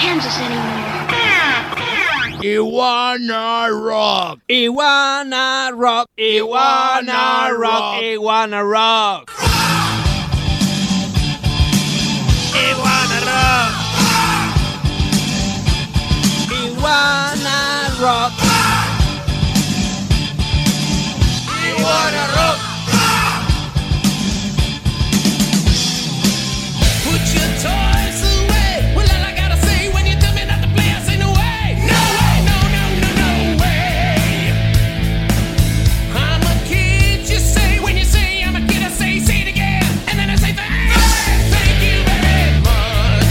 Kansas anymore. Iguana Rock. Iguana Rock. Iguana Rock. Iguana Rock. Iguana Rock. Iguana Rock. Iguana Rock. Put your toys away. Well, all I gotta say when you tell me not to play, I say no way. No way, no, no, no, no way. I'm a kid, you say. When you say I'm a kid, I say it again. And then I say thank you very much.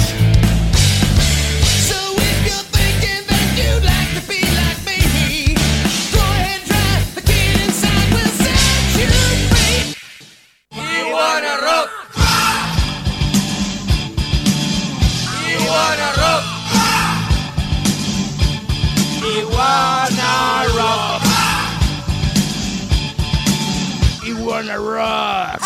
So if you're thinking that you'd like to be like me, go ahead, try. The kid inside will set you free. Iguana Rock. Iguana Rock. Iguana Rock. Iguana Rock.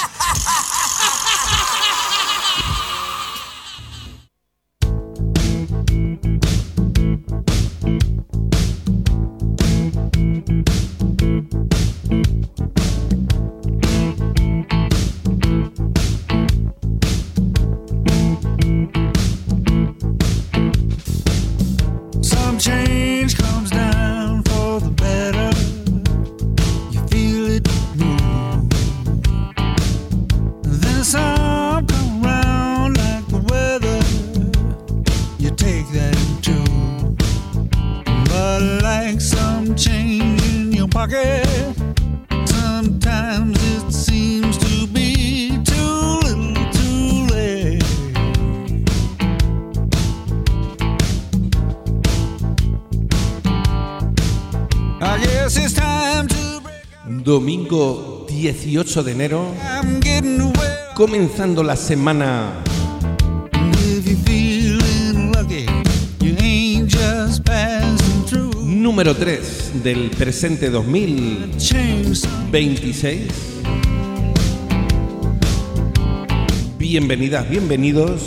Some change comes down for the better. You feel it move. Then some come round like the weather. You take that too. But like some change in your pocket, sometimes it seems to be too little too late. I guess it's time to break. Domingo 18 de enero, I'm getting away. comenzando la semana If you're feeling lucky, you ain't just passing through. número 3 del presente 2026. Change. Bienvenidas, bienvenidos,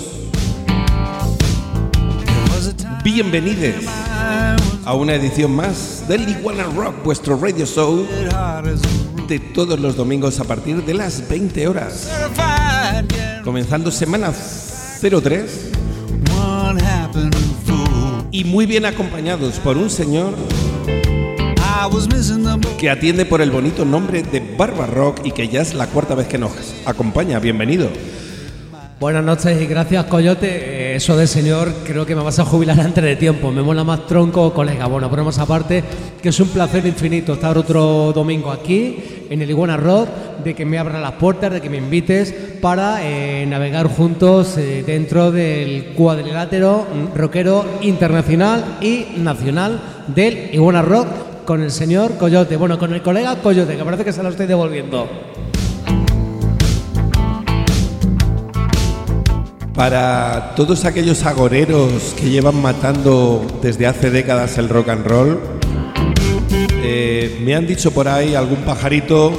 There was a time bienvenides I was a una edición más del Iguana Rock, vuestro radio show hard as a de todos los domingos a partir de las 20 horas. certified guarantee. Comenzando semana 03 One happened fool. y muy bien acompañados por un señor I was missing the boat. que atiende por el bonito nombre de Barba Rock y que ya es la cuarta vez que nos acompaña. Bienvenido. Buenas noches y gracias, Coyote. Eso de señor, creo que me vas a jubilar antes de tiempo. Me mola más tronco, colega. Bueno, ponemos aparte que es un placer infinito estar otro domingo aquí en el Iguana Rock, de que me abran las puertas, de que me invites para navegar juntos dentro del cuadrilátero rockero internacional y nacional del Iguana Rock con el señor Coyote. Bueno, con el colega Coyote, que parece que se lo estoy devolviendo. Para todos aquellos agoreros que llevan matando desde hace décadas el rock and roll, me han dicho por ahí algún pajarito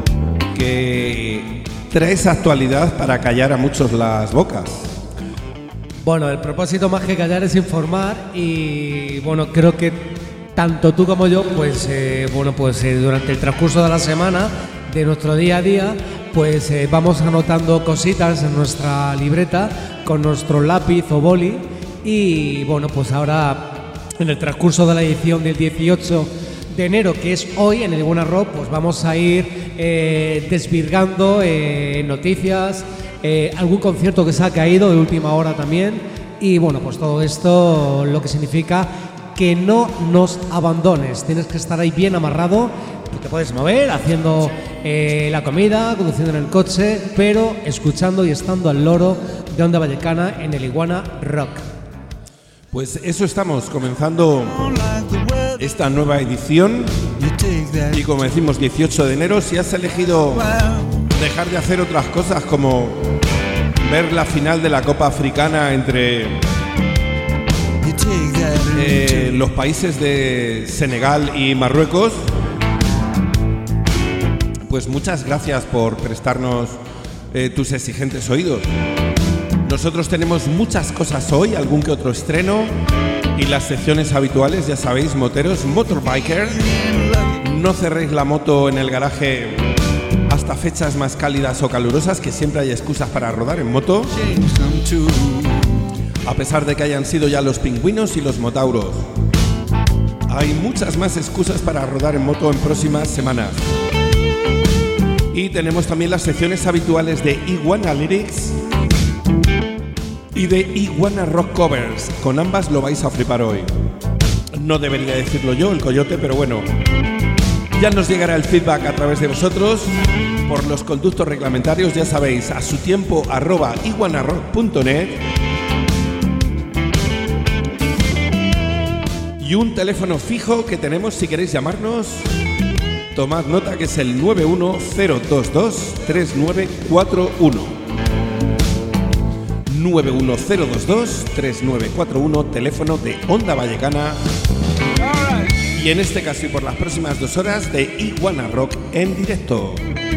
que trae esa actualidad para callar a muchos las bocas. Bueno, el propósito más que callar es informar y bueno, creo que tanto tú como yo, pues durante el transcurso de la semana, de nuestro día a día, pues vamos anotando cositas en nuestra libreta con nuestro lápiz o boli y bueno, pues ahora en el transcurso de la edición del 18 de enero, que es hoy en el Iguana Rock, pues vamos a ir desvirgando noticias, algún concierto que se ha caído de última hora también y bueno, pues todo esto lo que significa que no nos abandones, tienes que estar ahí bien amarrado, te puedes mover haciendo la comida, conduciendo en el coche, pero escuchando y estando al loro de Onda Vallecana en el Iguana Rock. Pues eso estamos, comenzando esta nueva edición You take that y como decimos 18 de enero, si has elegido dejar de hacer otras cosas como ver la final de la Copa Africana entre you take that los países de Senegal y Marruecos, pues muchas gracias por prestarnos tus exigentes oídos. Nosotros tenemos muchas cosas hoy, algún que otro estreno y las secciones habituales, ya sabéis, moteros, motorbiker. No cerréis la moto en el garaje hasta fechas más cálidas o calurosas, que siempre hay excusas para rodar en moto, a pesar de que hayan sido ya los pingüinos y los motauros. Hay muchas más excusas para rodar en moto en próximas semanas. Y tenemos también las secciones habituales de Iguana Lyrics y de Iguana Rock Covers. Con ambas lo vais a flipar hoy. No debería decirlo yo, el coyote, pero bueno. Ya nos llegará el feedback a través de vosotros por los conductos reglamentarios, ya sabéis, a su tiempo @iguanarock.net. Y un teléfono fijo que tenemos si queréis llamarnos. Tomad nota, que es el 910223941. 910223941, teléfono de Onda Vallecana. Y en este caso y por las próximas 2 horas de Iguana Rock en directo.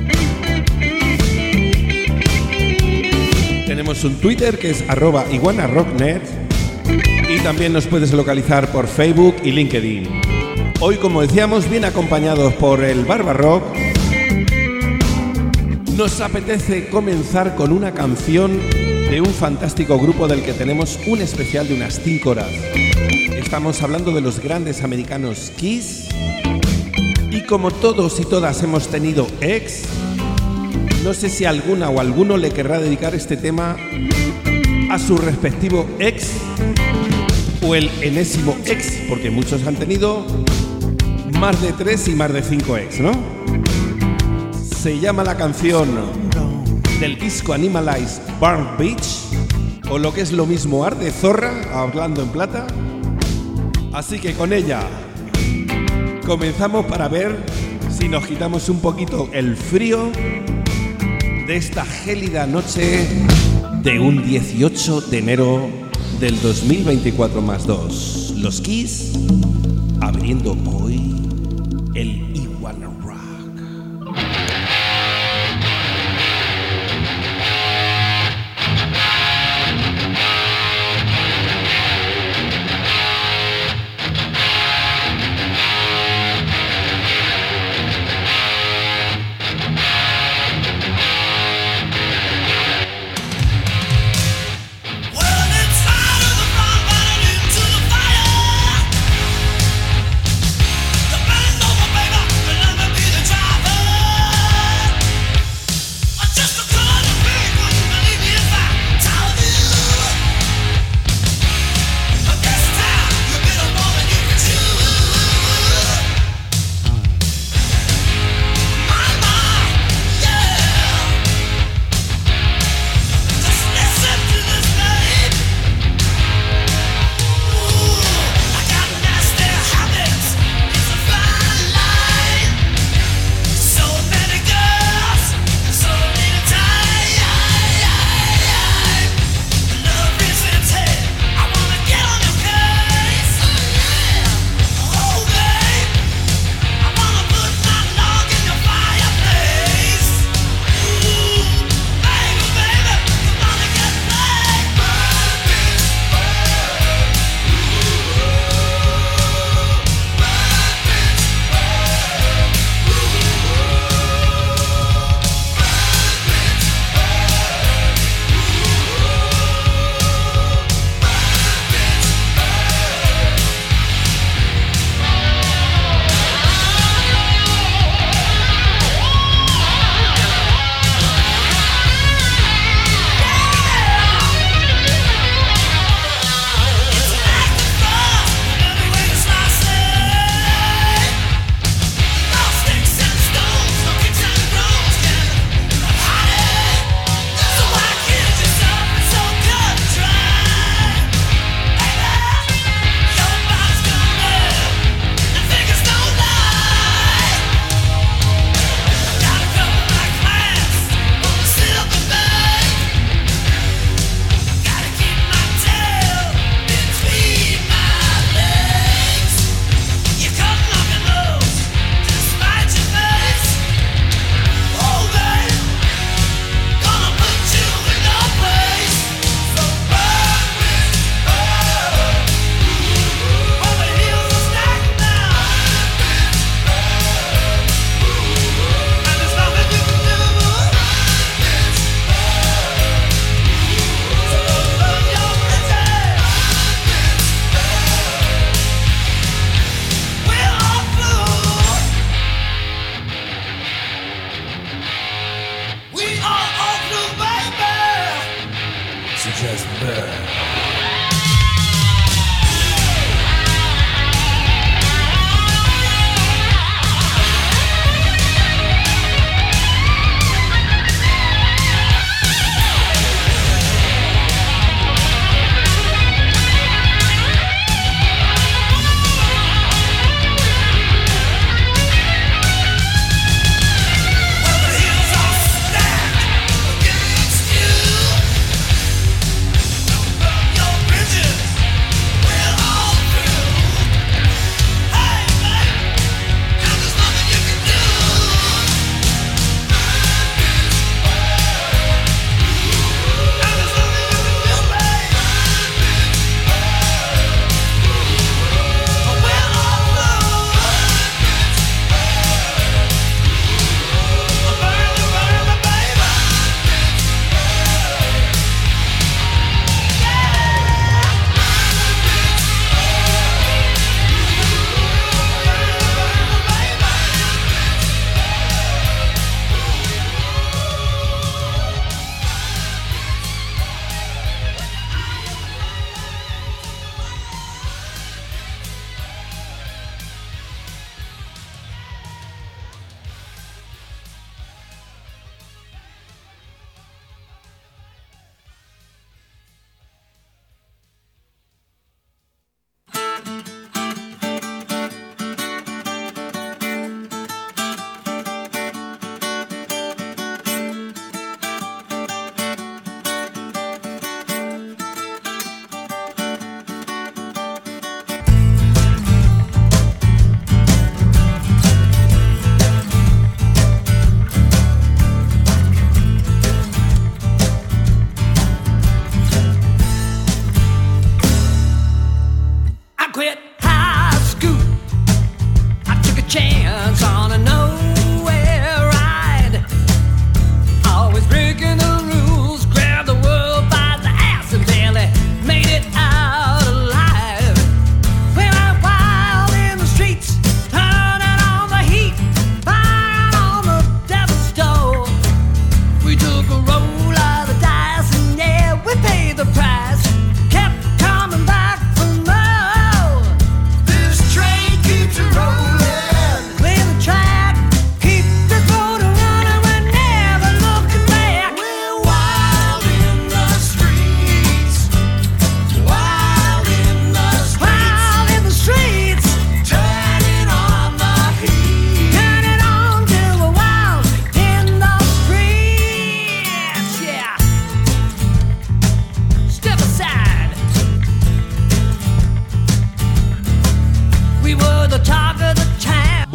Tenemos un Twitter que es @iguanarocknet y también nos puedes localizar por Facebook y LinkedIn. Hoy, como decíamos, bien acompañados por el Barbarock, nos apetece comenzar con una canción de un fantástico grupo del que tenemos un especial de unas 5 horas. Estamos hablando de los grandes americanos Kiss, y como todos y todas hemos tenido ex, no sé si alguna o alguno le querrá dedicar este tema a su respectivo ex o el enésimo ex, porque muchos han tenido más de 3 y más de 5 ex, ¿no? Se llama la canción del disco Animalize Burn Beach, o lo que es lo mismo, Arde Zorra, hablando en plata. Así que con ella comenzamos para ver si nos quitamos un poquito el frío de esta gélida noche de un 18 de enero del 2024 más 2. Los Kiss abriendo hoy el Iguana Rock. Baby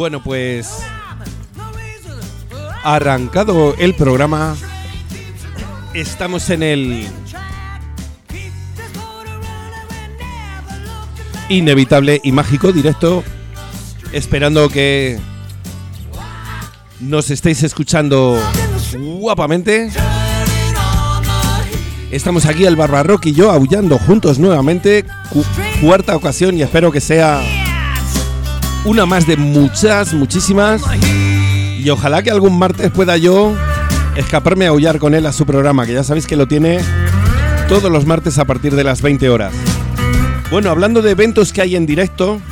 Bueno, pues arrancado el programa, estamos en el inevitable y mágico directo, esperando que nos estéis escuchando guapamente. Estamos aquí el Barbarrock y yo aullando juntos nuevamente, cuarta ocasión, y espero que sea una más de muchísimas, y ojalá que algún martes pueda yo escaparme a aullar con él a su programa, que ya sabéis que lo tiene todos los martes a partir de las 20 horas. Bueno, hablando de eventos que hay en directo,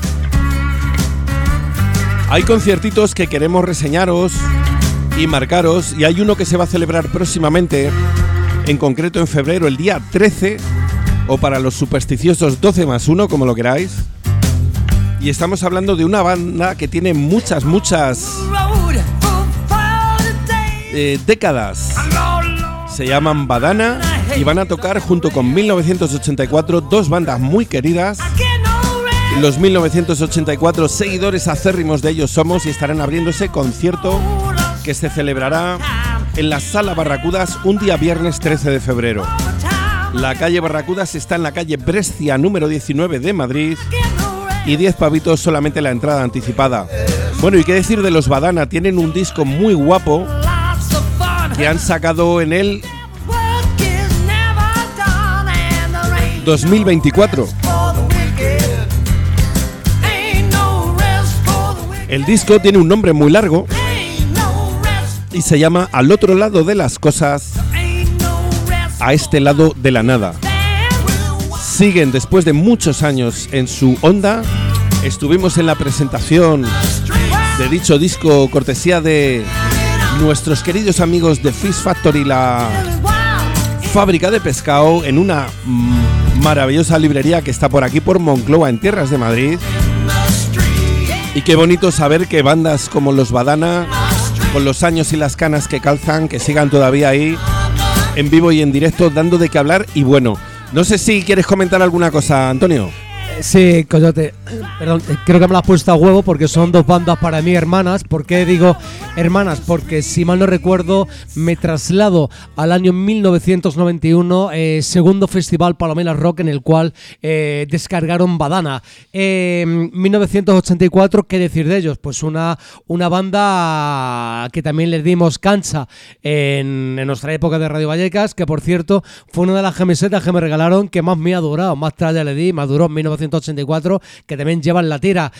hay conciertitos que queremos reseñaros y marcaros, y hay uno que se va a celebrar próximamente, en concreto en febrero, el día 13, o para los supersticiosos 12+1, como lo queráis. Y estamos hablando de una banda que tiene muchas décadas. Se llaman Badana y van a tocar junto con 1984, dos bandas muy queridas. Los 1984 seguidores acérrimos de ellos somos, y estarán abriendo ese concierto que se celebrará en la Sala Barracudas un día viernes 13 de febrero. La calle Barracudas está en la calle Brescia número 19 de Madrid, y 10 pavitos solamente la entrada anticipada. Bueno, y qué decir de los Badana, tienen un disco muy guapo que han sacado en el 2024. El disco tiene un nombre muy largo y se llama Al otro lado de las cosas, a este lado de la nada. Siguen después de muchos años en su onda. Estuvimos en la presentación de dicho disco, cortesía de nuestros queridos amigos de Fish Factory, la fábrica de pescado, en una maravillosa librería que está por aquí, por Moncloa, en tierras de Madrid. Y qué bonito saber que bandas como los Badana, con los años y las canas que calzan, que sigan todavía ahí en vivo y en directo, dando de qué hablar. Y bueno, no sé si quieres comentar alguna cosa, Antonio. Sí, Coyote, perdón, creo que me lo has puesto a huevo, porque son dos bandas para mí hermanas. ¿Por qué digo hermanas? Porque si mal no recuerdo, me traslado al año 1991, segundo festival Palomelas Rock, en el cual descargaron Badana. 1984, ¿qué decir de ellos? Pues una banda que también les dimos cancha en nuestra época de Radio Vallecas, que por cierto fue una de las camisetas que me regalaron que más me ha durado, más tarde le di, me duró en 1984, que también llevan la tira.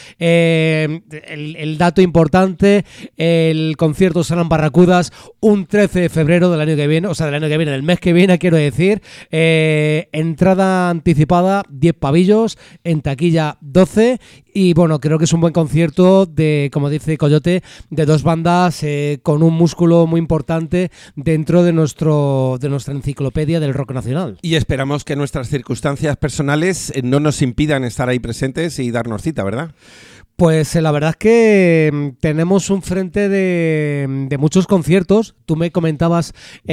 El dato importante, el concierto será en Barracudas un 13 de febrero del año que viene, o sea, del mes que viene, quiero decir. Entrada anticipada 10 pavillos, en taquilla 12. Y bueno, creo que es un buen concierto de, como dice Coyote, de dos bandas con un músculo muy importante dentro de nuestra enciclopedia del rock nacional. Y esperamos que nuestras circunstancias personales no nos impidan estar ahí presentes y darnos cita, ¿verdad? Pues la verdad es que tenemos un frente de muchos conciertos. Tú me comentabas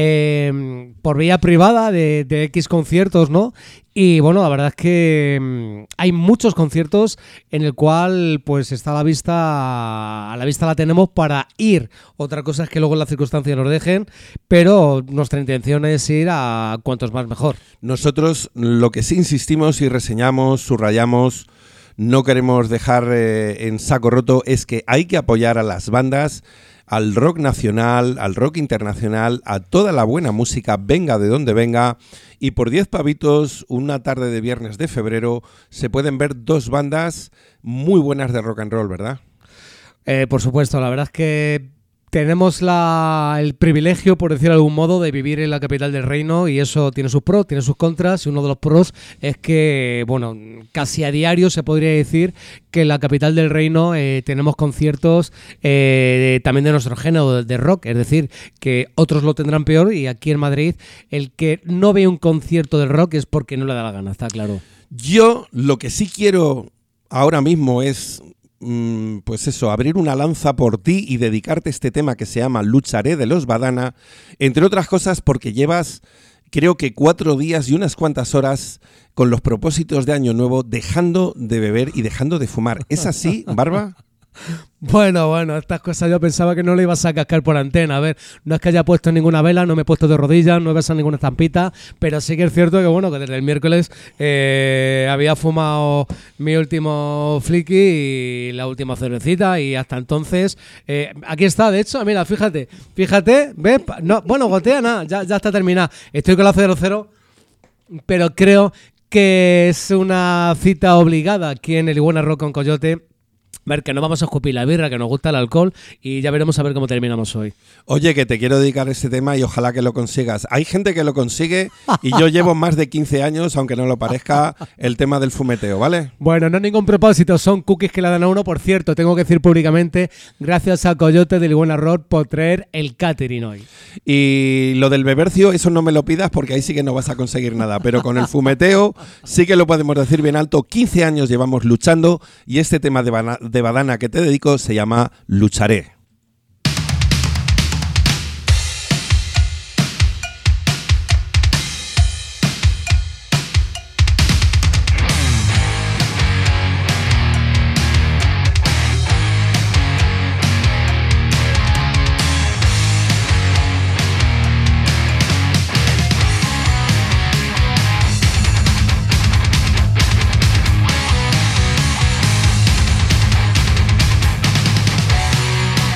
por vía privada de X conciertos, ¿no? Y bueno, la verdad es que hay muchos conciertos en el cual pues está a la vista la tenemos para ir. Otra cosa es que luego las circunstancias nos dejen, pero nuestra intención es ir a cuantos más mejor. Nosotros lo que sí insistimos y reseñamos, subrayamos, no queremos dejar en saco roto, es que hay que apoyar a las bandas, al rock nacional, al rock internacional, a toda la buena música, venga de donde venga. Y por 10 pavitos, una tarde de viernes de febrero, se pueden ver dos bandas muy buenas de rock and roll, ¿verdad? Por supuesto, la verdad es que tenemos el privilegio, por decir de algún modo, de vivir en la capital del reino, y eso tiene sus pros, tiene sus contras, y uno de los pros es que, bueno, casi a diario se podría decir que en la capital del reino tenemos conciertos también de nuestro género de rock, es decir, que otros lo tendrán peor, y aquí en Madrid el que no ve un concierto de rock es porque no le da la gana, está claro. Yo lo que sí quiero ahora mismo es pues eso, abrir una lanza por ti y dedicarte este tema que se llama Lucharé, de los Badana, entre otras cosas porque llevas, creo que 4 días y unas cuantas horas con los propósitos de Año Nuevo dejando de beber y dejando de fumar. ¿Es así, Barba? Bueno, estas cosas yo pensaba que no le ibas a cascar por antena. A ver, no es que haya puesto ninguna vela, no me he puesto de rodillas, no he besado ninguna estampita, pero sí que es cierto que bueno, que desde el miércoles había fumado mi último flicky y la última cervecita y hasta entonces aquí está, de hecho, mira, fíjate, ¿ves? No, bueno, gotea nada, ya está terminada. Estoy con la 00, pero creo que es una cita obligada aquí en el Iguana Rock con Coyote. Ver que no vamos a escupir la birra, que nos gusta el alcohol y ya veremos a ver cómo terminamos hoy. Oye, que te quiero dedicar este tema y ojalá que lo consigas. Hay gente que lo consigue y yo llevo más de 15 años, aunque no lo parezca, el tema del fumeteo, ¿vale? Bueno, no es ningún propósito, son cookies que le dan a uno. Por cierto, tengo que decir públicamente, gracias a Coyote del Buen Arroz por traer el catering hoy. Y lo del bebercio, eso no me lo pidas porque ahí sí que no vas a conseguir nada. Pero con el fumeteo sí que lo podemos decir bien alto. 15 años llevamos luchando y este tema de badana que te dedico se llama Lucharé. Lucharé.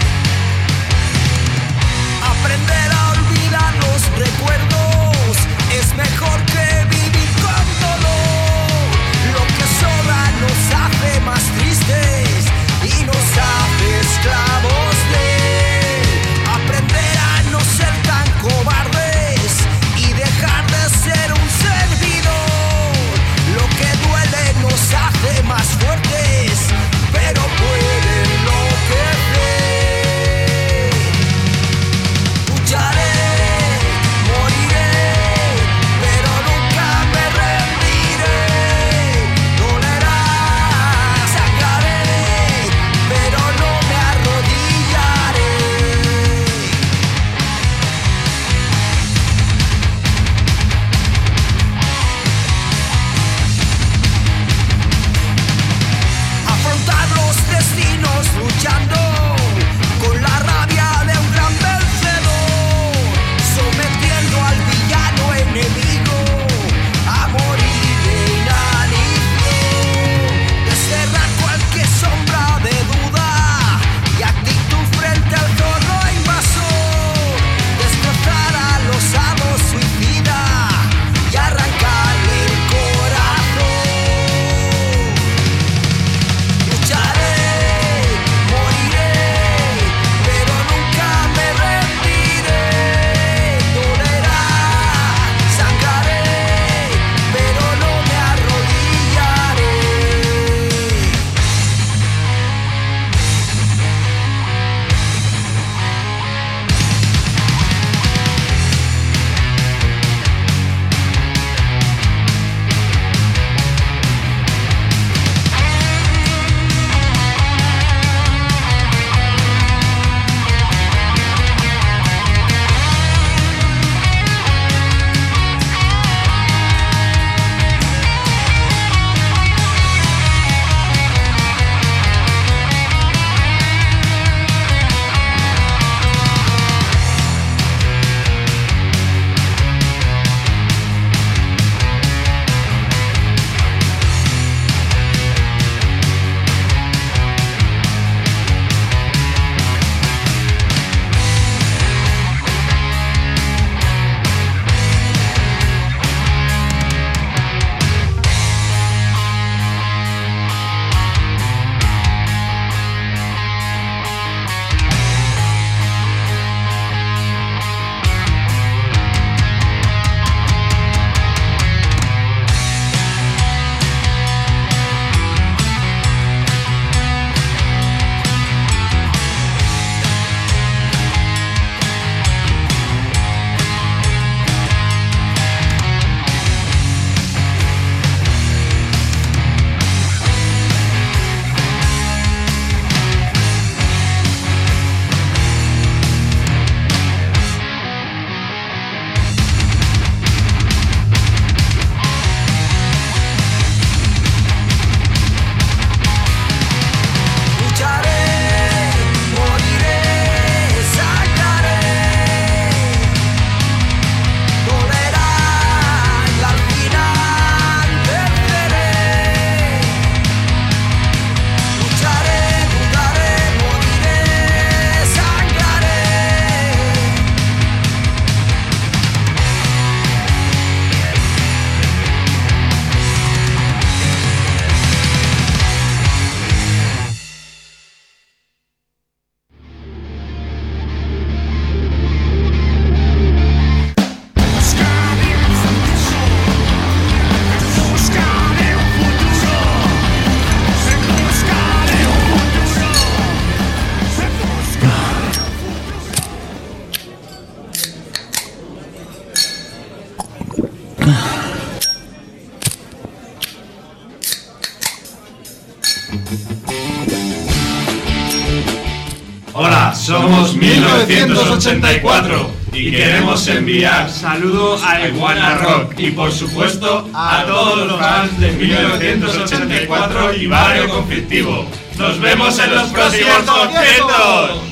Hola, somos 1984 y queremos enviar saludos a Iguana Rock y por supuesto a todos los fans de 1984 y Barrio Conflictivo. ¡Nos vemos en los próximos conciertos!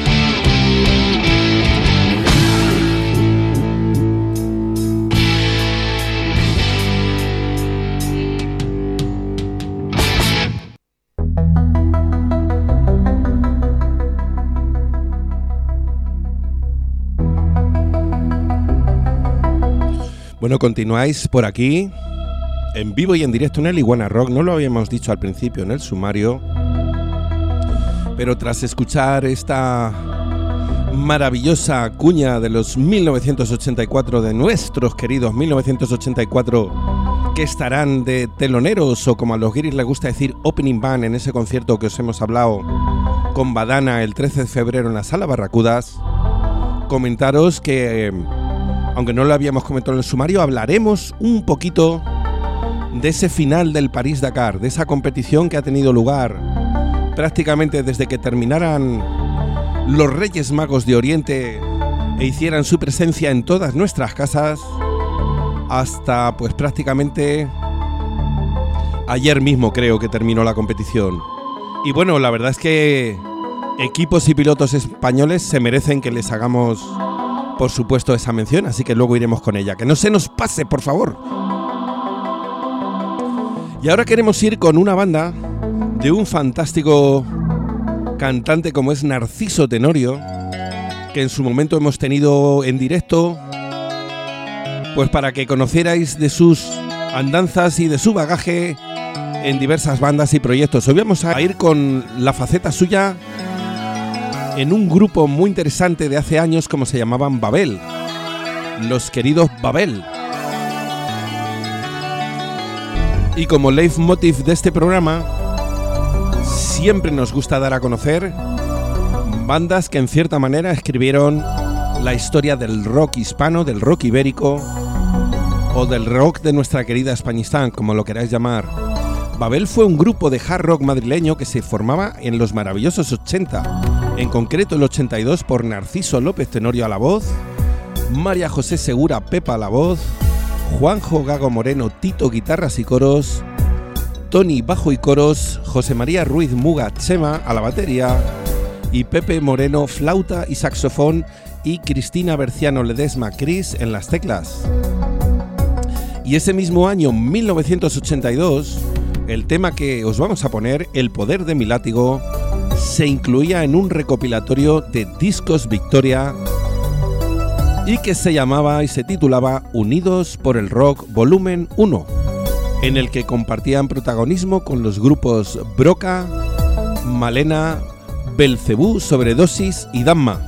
Bueno, continuáis por aquí, en vivo y en directo en el Iguana Rock. No lo habíamos dicho al principio en el sumario, pero tras escuchar esta maravillosa cuña de los 1984, de nuestros queridos 1984, que estarán de teloneros o, como a los guiris les gusta decir, opening band en ese concierto que os hemos hablado con Badana el 13 de febrero en la Sala Barracudas, comentaros que, aunque no lo habíamos comentado en el sumario, hablaremos un poquito de ese final del París-Dakar, de esa competición que ha tenido lugar prácticamente desde que terminaran los Reyes Magos de Oriente e hicieran su presencia en todas nuestras casas hasta pues prácticamente ayer mismo creo que terminó la competición. Y bueno, la verdad es que equipos y pilotos españoles se merecen que les hagamos, por supuesto, esa mención, así que luego iremos con ella. Que no se nos pase, por favor. Y ahora queremos ir con una banda de un fantástico cantante como es Narciso Tenorio, que en su momento hemos tenido en directo, pues para que conocierais de sus andanzas y de su bagaje en diversas bandas y proyectos. Hoy vamos a ir con la faceta suya en un grupo muy interesante de hace años como se llamaban Babel, los queridos Babel. Y como leitmotiv de este programa, siempre nos gusta dar a conocer bandas que en cierta manera escribieron la historia del rock hispano, del rock ibérico o del rock de nuestra querida Españistán, como lo queráis llamar. Babel fue un grupo de hard rock madrileño que se formaba en los maravillosos 80, en concreto el 82 por Narciso López Tenorio a la voz, María José Segura Pepa a la voz, Juanjo Gago Moreno Tito guitarras y coros, Tony bajo y coros, José María Ruiz Muga Chema a la batería y Pepe Moreno flauta y saxofón y Cristina Berciano Ledesma Cris en las teclas. Y ese mismo año, 1982, el tema que os vamos a poner, El poder de mi látigo, se incluía en un recopilatorio de Discos Victoria y que se llamaba y se titulaba Unidos por el Rock Volumen 1, en el que compartían protagonismo con los grupos Broca, Malena, Belcebú, Sobredosis y Damma.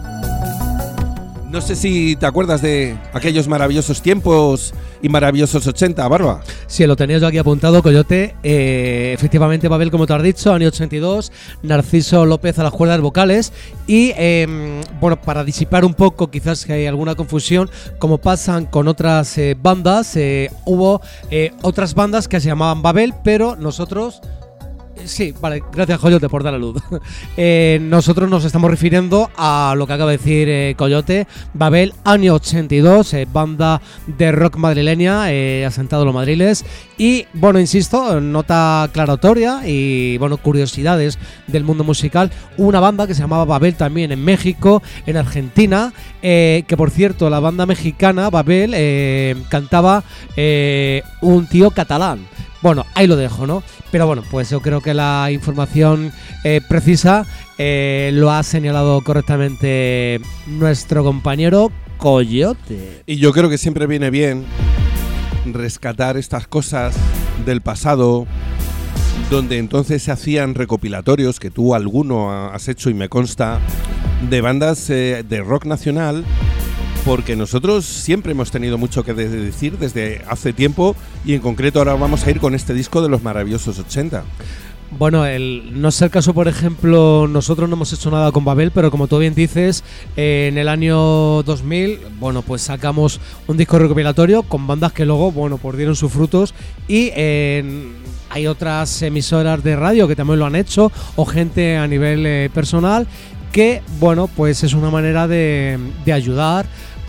No sé si te acuerdas de aquellos maravillosos tiempos y maravillosos 80, Barba. Sí, lo tenía yo aquí apuntado, Coyote. Efectivamente, Babel, como te has dicho, año 82, Narciso López a las cuerdas vocales. Y, bueno, para disipar un poco, quizás que hay alguna confusión, como pasan con otras bandas, hubo otras bandas que se llamaban Babel, pero nosotros... Sí, vale, gracias Coyote por dar la luz. Nosotros nos estamos refiriendo a lo que acaba de decir Coyote. Babel, año 82, banda de rock madrileña, asentado en los madriles. Y bueno, insisto, nota aclaratoria y bueno, curiosidades del mundo musical. Una banda que se llamaba Babel también en México, en Argentina, que por cierto, la banda mexicana Babel cantaba un tío catalán. Bueno, ahí lo dejo, ¿no? Pero bueno, pues yo creo que la información precisa lo ha señalado correctamente nuestro compañero Coyote. Y yo creo que siempre viene bien rescatar estas cosas del pasado, donde entonces se hacían recopilatorios, que tú alguno has hecho y me consta, de bandas de rock nacional, porque nosotros siempre hemos tenido mucho que decir desde hace tiempo y en concreto ahora vamos a ir con este disco de los maravillosos 80. Bueno, no es el caso, por ejemplo, nosotros no hemos hecho nada con Babel, pero como tú bien dices, en el año 2000, bueno, pues sacamos un disco recopilatorio con bandas que luego, bueno, pues dieron sus frutos y hay otras emisoras de radio que también lo han hecho, o gente a nivel personal, que bueno, pues es una manera de ayudar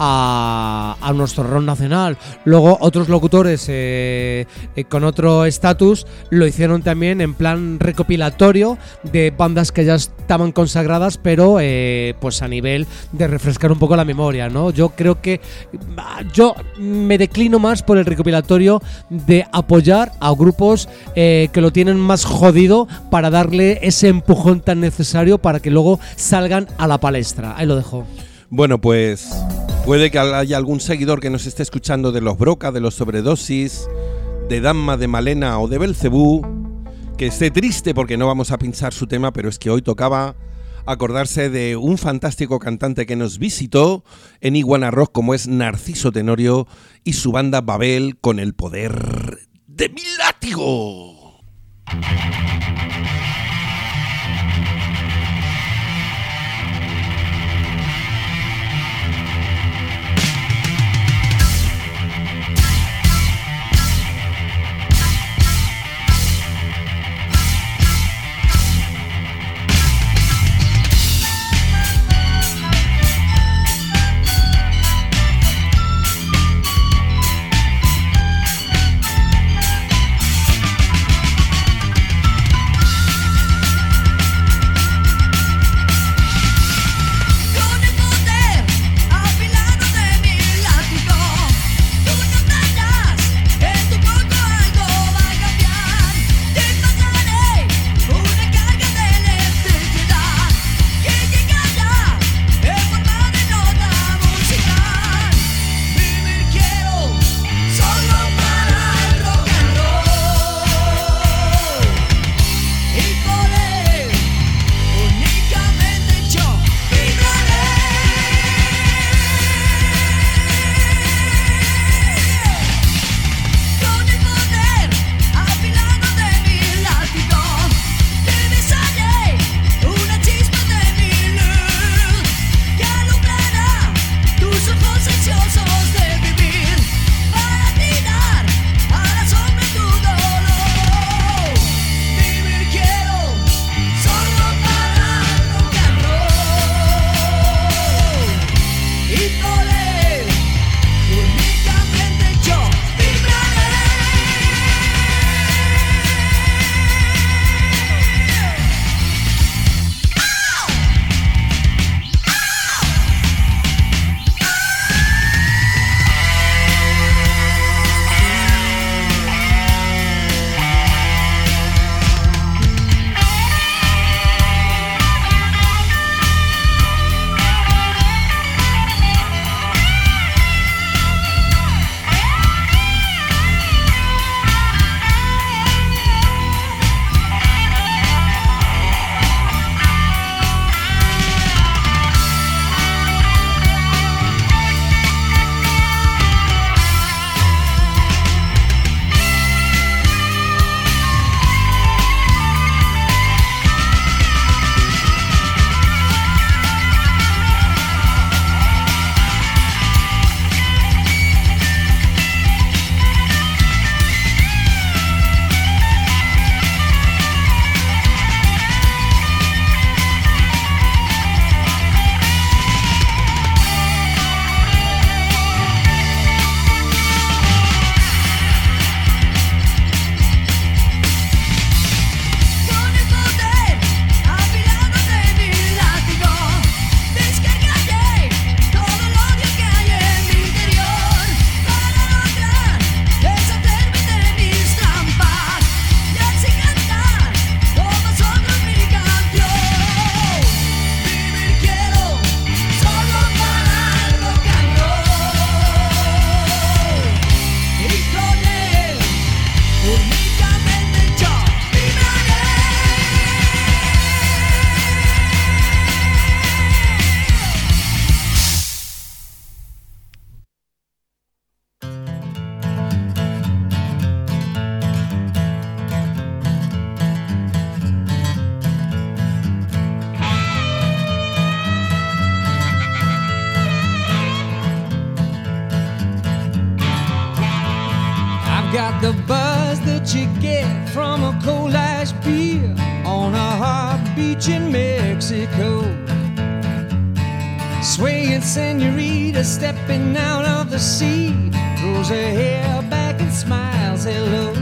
a nuestro rock nacional. Luego otros locutores con otro estatus lo hicieron también en plan recopilatorio de bandas que ya estaban consagradas, pero pues a nivel de refrescar un poco la memoria, ¿no? Yo creo que yo me declino más por el recopilatorio de apoyar a grupos que lo tienen más jodido, para darle ese empujón tan necesario para que luego salgan a la palestra. Ahí lo dejo. Bueno, pues puede que haya algún seguidor que nos esté escuchando de los Broca, de los Sobredosis, de Damma, de Malena o de Belcebú, que esté triste porque no vamos a pinchar su tema, pero es que hoy tocaba acordarse de un fantástico cantante que nos visitó en Iguana Rock, como es Narciso Tenorio y su banda Babel, con el poder de mi látigo. got the buzz that you get from elegant senorita stepping out of the sea, throws her hair back and smiles hello.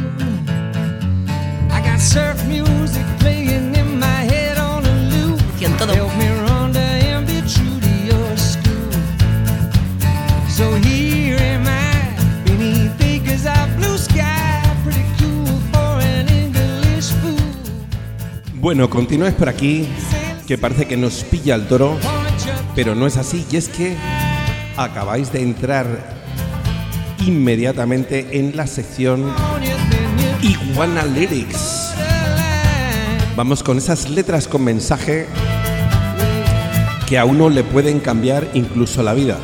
I got surf music playing in my head on a loop. Con todo. Help me run and be true to your school. So here am I, beneath acres of blue sky, pretty cool for an English fool. Bueno, continuáis por aquí, que parece que nos pilla el toro, pero no es así, y es que acabáis de entrar inmediatamente en la sección Iguana Lyrics. Vamos con esas letras con mensaje que a uno le pueden cambiar incluso la vida.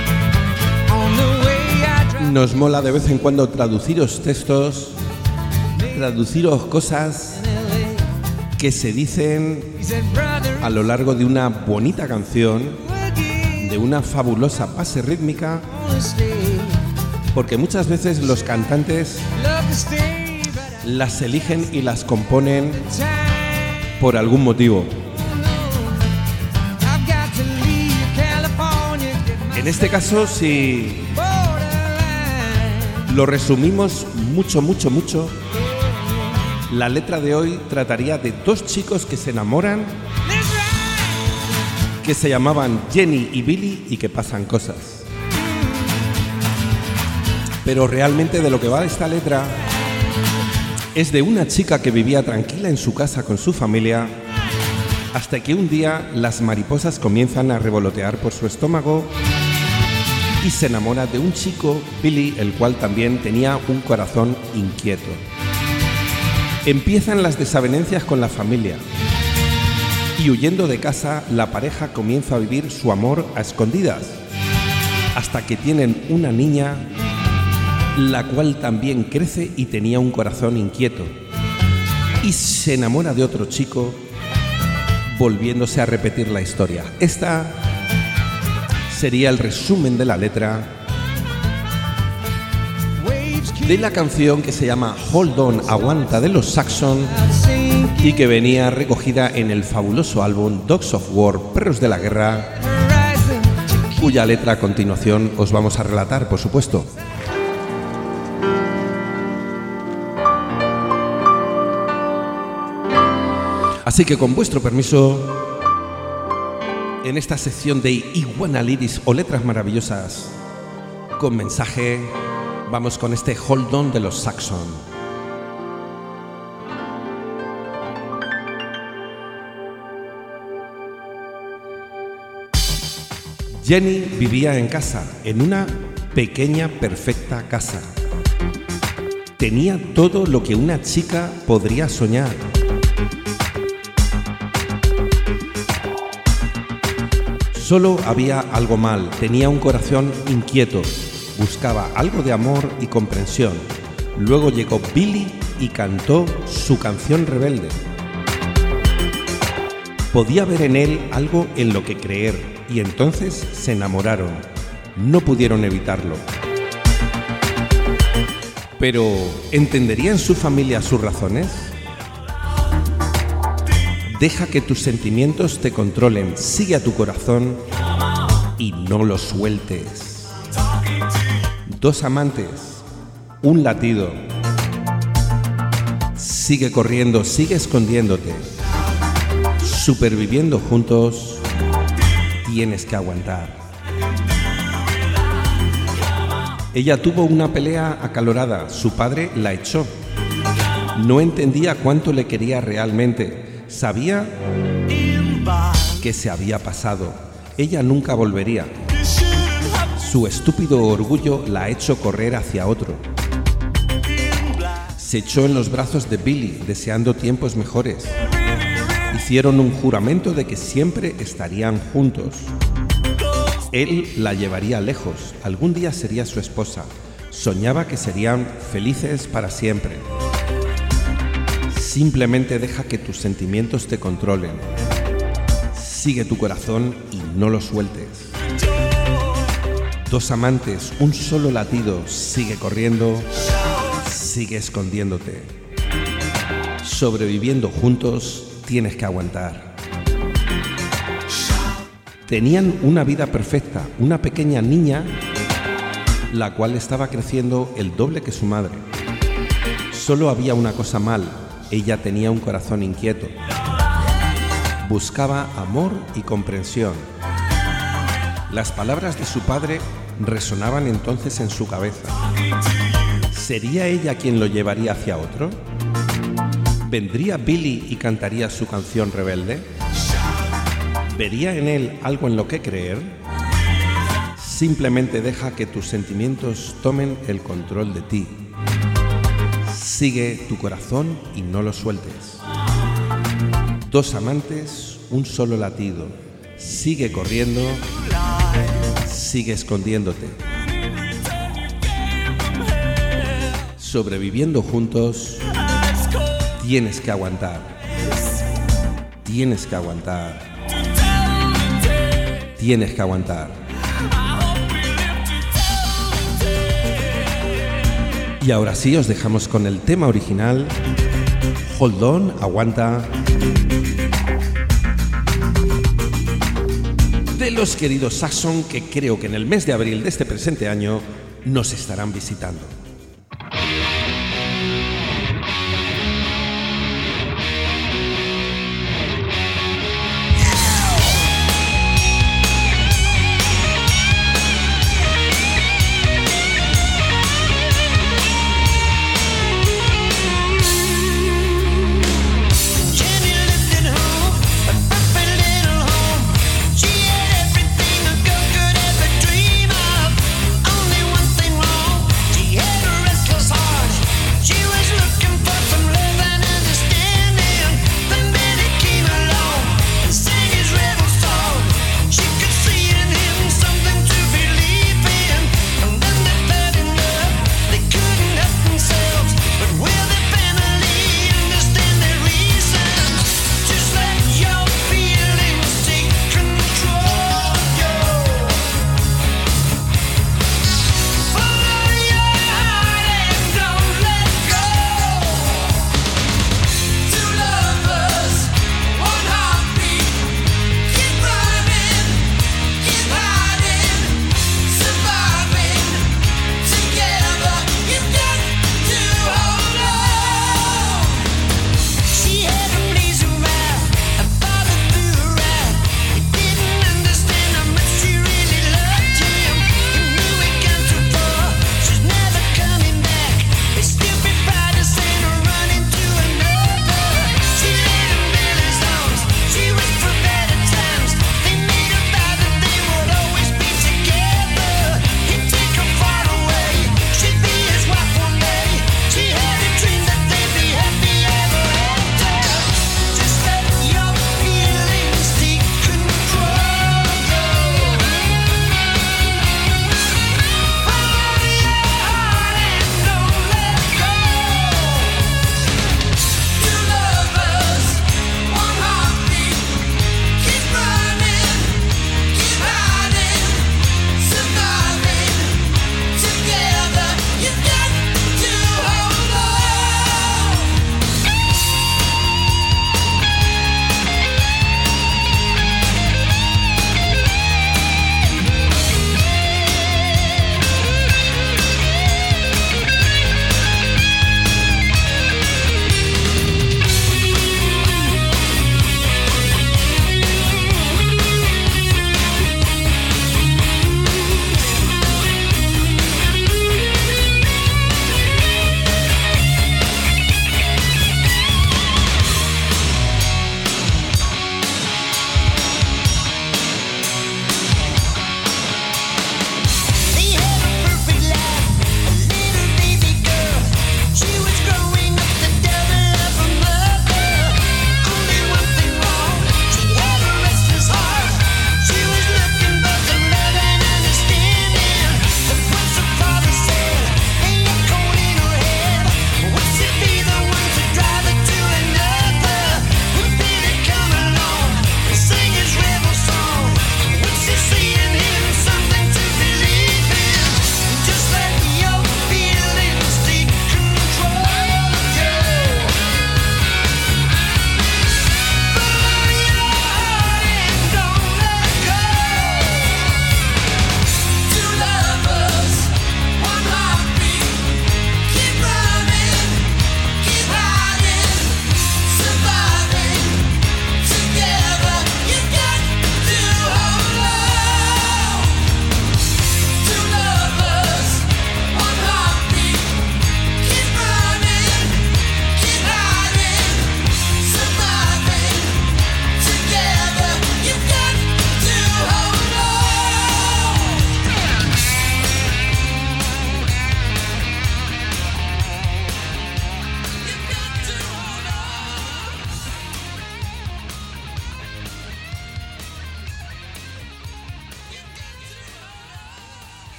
Nos mola de vez en cuando traduciros textos, traduciros cosas que se dicen a lo largo de una bonita canción, de una fabulosa base rítmica, porque muchas veces los cantantes las eligen y las componen por algún motivo. En este caso, si lo resumimos mucho, la letra de hoy trataría de dos chicos que se enamoran, que se llamaban Jenny y Billy y que pasan cosas. Pero realmente de lo que va esta letra es de una chica que vivía tranquila en su casa con su familia, hasta que un día las mariposas comienzan a revolotear por su estómago y se enamora de un chico, Billy, el cual también tenía un corazón inquieto. Empiezan las desavenencias con la familia y huyendo de casa la pareja comienza a vivir su amor a escondidas hasta que tienen una niña, la cual también crece y tenía un corazón inquieto y se enamora de otro chico, volviéndose a repetir la historia. Esta sería el resumen de la letra de la canción que se llama Hold On, Aguanta, de los Saxon, y que venía recogida en el fabuloso álbum Dogs of War, Perros de la Guerra, cuya letra a continuación os vamos a relatar, por supuesto. Así que con vuestro permiso, en esta sección de Iguana Lyrics o letras maravillosas con mensaje, vamos con este Hold On de los Saxon. Jenny vivía en casa, en una pequeña, perfecta casa. Tenía todo lo que una chica podría soñar. Solo había algo mal, tenía un corazón inquieto. Buscaba algo de amor y comprensión. Luego llegó Billy y cantó su canción rebelde. Podía ver en él algo en lo que creer y entonces se enamoraron. No pudieron evitarlo. Pero, ¿entenderían su familia sus razones? Deja que tus sentimientos te controlen, sigue a tu corazón y no lo sueltes. Dos amantes, un latido. Sigue corriendo, sigue escondiéndote. Superviviendo juntos, tienes que aguantar. Ella tuvo una pelea acalorada, su padre la echó. No entendía cuánto le quería realmente. Sabía que se había pasado. Ella nunca volvería. Su estúpido orgullo la ha hecho correr hacia otro. Se echó en los brazos de Billy, deseando tiempos mejores. Hicieron un juramento de que siempre estarían juntos. Él la llevaría lejos, algún día sería su esposa. Soñaba que serían felices para siempre. Simplemente deja que tus sentimientos te controlen. Sigue tu corazón y no lo sueltes. Dos amantes, un solo latido, sigue corriendo, sigue escondiéndote. Sobreviviendo juntos, tienes que aguantar. Tenían una vida perfecta, una pequeña niña, la cual estaba creciendo el doble que su madre. Solo había una cosa mal, ella tenía un corazón inquieto. Buscaba amor y comprensión. Las palabras de su padre resonaban entonces en su cabeza. ¿Sería ella quien lo llevaría hacia otro? ¿Vendría Billy y cantaría su canción rebelde? ¿Vería en él algo en lo que creer? Simplemente deja que tus sentimientos tomen el control de ti. Sigue tu corazón y no lo sueltes. Dos amantes, un solo latido. Sigue corriendo, sigue escondiéndote. Sobreviviendo juntos, tienes que aguantar. Tienes que aguantar. Tienes que aguantar. Y ahora sí, os dejamos con el tema original. Hold on, aguanta. De los queridos Saxon, que creo que en el mes de abril de este presente año nos estarán visitando. She had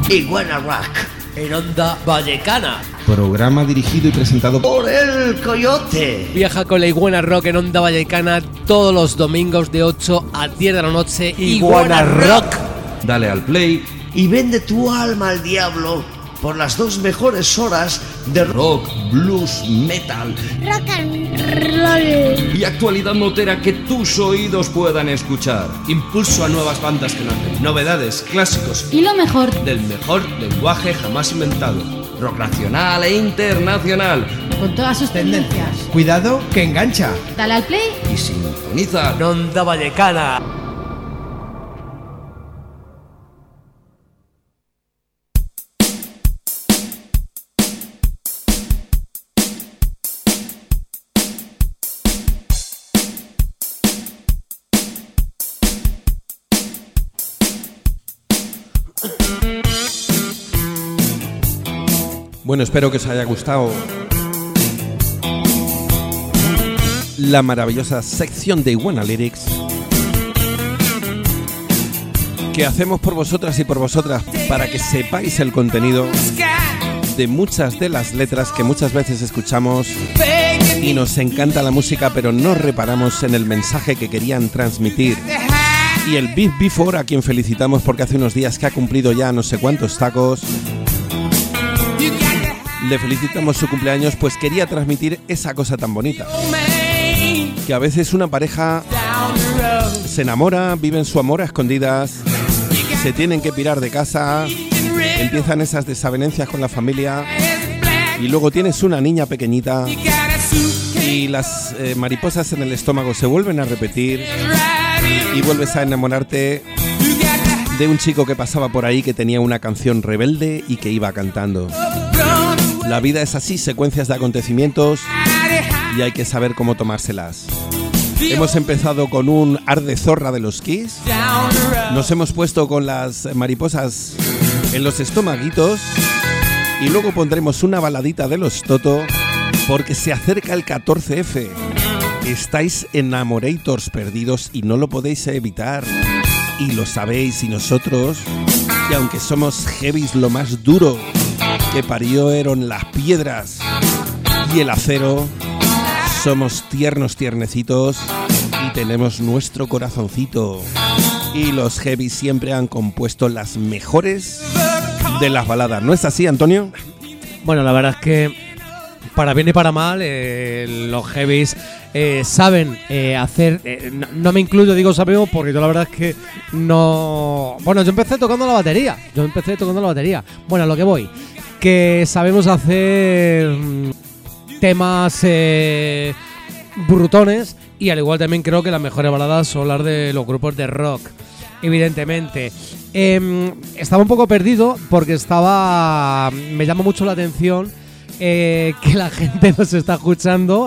Iguana Rock. En Onda Vallecana. Programa dirigido y presentado por Por el Coyote. Viaja con la Iguana Rock en Onda Vallecana todos los domingos de 8 a 10 de la noche. Iguana Rock. Dale al play. Y vende tu alma al diablo por las 2 mejores horas de rock, blues, metal Rock and roll. Y actualidad motera que tus oídos puedan escuchar. Impulso a nuevas bandas que nacen. Novedades, clásicos. Y lo mejor, Del mejor lenguaje jamás inventado. Rock nacional e internacional. con todas sus tendencias. Cuidado que engancha. Dale al play. Y sintoniza. En Onda Vallecana. Bueno, espero que os haya gustado la maravillosa sección de Iguana Lyrics que hacemos por vosotras y por vosotras para que sepáis el contenido de muchas de las letras que muchas veces escuchamos y nos encanta la música, pero no reparamos en el mensaje que querían transmitir. Y el Beef Before, a quien felicitamos porque hace unos días que ha cumplido ya no sé cuántos tacos, le felicitamos su cumpleaños, pues quería transmitir esa cosa tan bonita, que a veces una pareja se enamora, viven su amor a escondidas, se tienen que pirar de casa, empiezan esas desavenencias con la familia y luego tienes una niña pequeñita y las mariposas en el estómago se vuelven a repetir y vuelves a enamorarte de un chico que pasaba por ahí, que tenía una canción rebelde y que iba cantando. La vida es así, secuencias de acontecimientos y hay que saber cómo tomárselas. Hemos empezado con un Arde Zorra de los Kiss, nos hemos puesto con las mariposas en los estomaguitos y luego pondremos una baladita de los Toto porque se acerca el 14F. Estáis enamorators perdidos y no lo podéis evitar. Y lo sabéis, y nosotros, que aunque somos heavies, lo más duro que parieron las piedras y el acero, somos tiernos, tiernecitos y tenemos nuestro corazoncito. Y los heavies siempre han compuesto las mejores de las baladas. ¿No es así, Antonio? Bueno, la verdad es que para bien y para mal, los heavies saben hacer. No me incluyo, digo sabemos, porque yo la verdad es que no. Bueno, yo empecé tocando la batería. Bueno, a lo que voy, que sabemos hacer temas brutones, y al igual también creo que las mejores baladas son las de los grupos de rock, evidentemente. Estaba un poco perdido porque me llama mucho la atención que la gente nos está escuchando,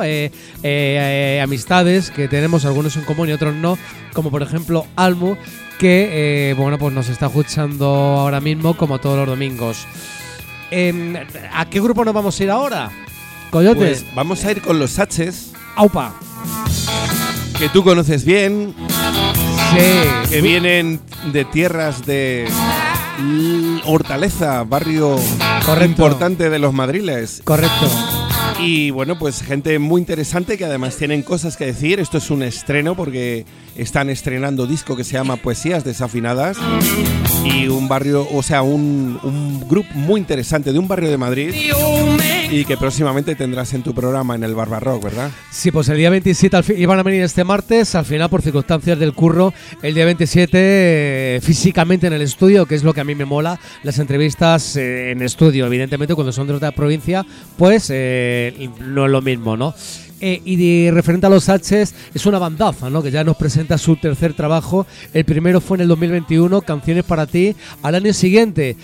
amistades que tenemos, algunos en común y otros no, como por ejemplo Almu, que bueno, pues nos está escuchando ahora mismo como todos los domingos. ¿A qué grupo nos vamos a ir ahora, Coyote? Pues vamos a ir con los H's. ¡Aupa! Que tú conoces bien, Sí. que vienen de tierras de Hortaleza, barrio Correcto. importante de los madriles. Correcto. Y bueno, pues gente muy interesante que además tienen cosas que decir. Esto es un estreno porque están estrenando disco que se llama Poesías Desafinadas. Y un barrio, o sea, un grupo muy interesante de un barrio de Madrid. Y que próximamente tendrás en tu programa en el Barbarrock, ¿verdad? Sí, pues el día 27 iban a venir este martes, al final por circunstancias del curro, el día 27 físicamente en el estudio, que es lo que a mí me mola, las entrevistas en estudio. Evidentemente cuando son de otra provincia, pues no es lo mismo, ¿no? Y referente a los H's, es una bandaza, ¿no? Que ya nos presenta su tercer trabajo. El primero fue en el 2021, Canciones para ti. Al año siguiente,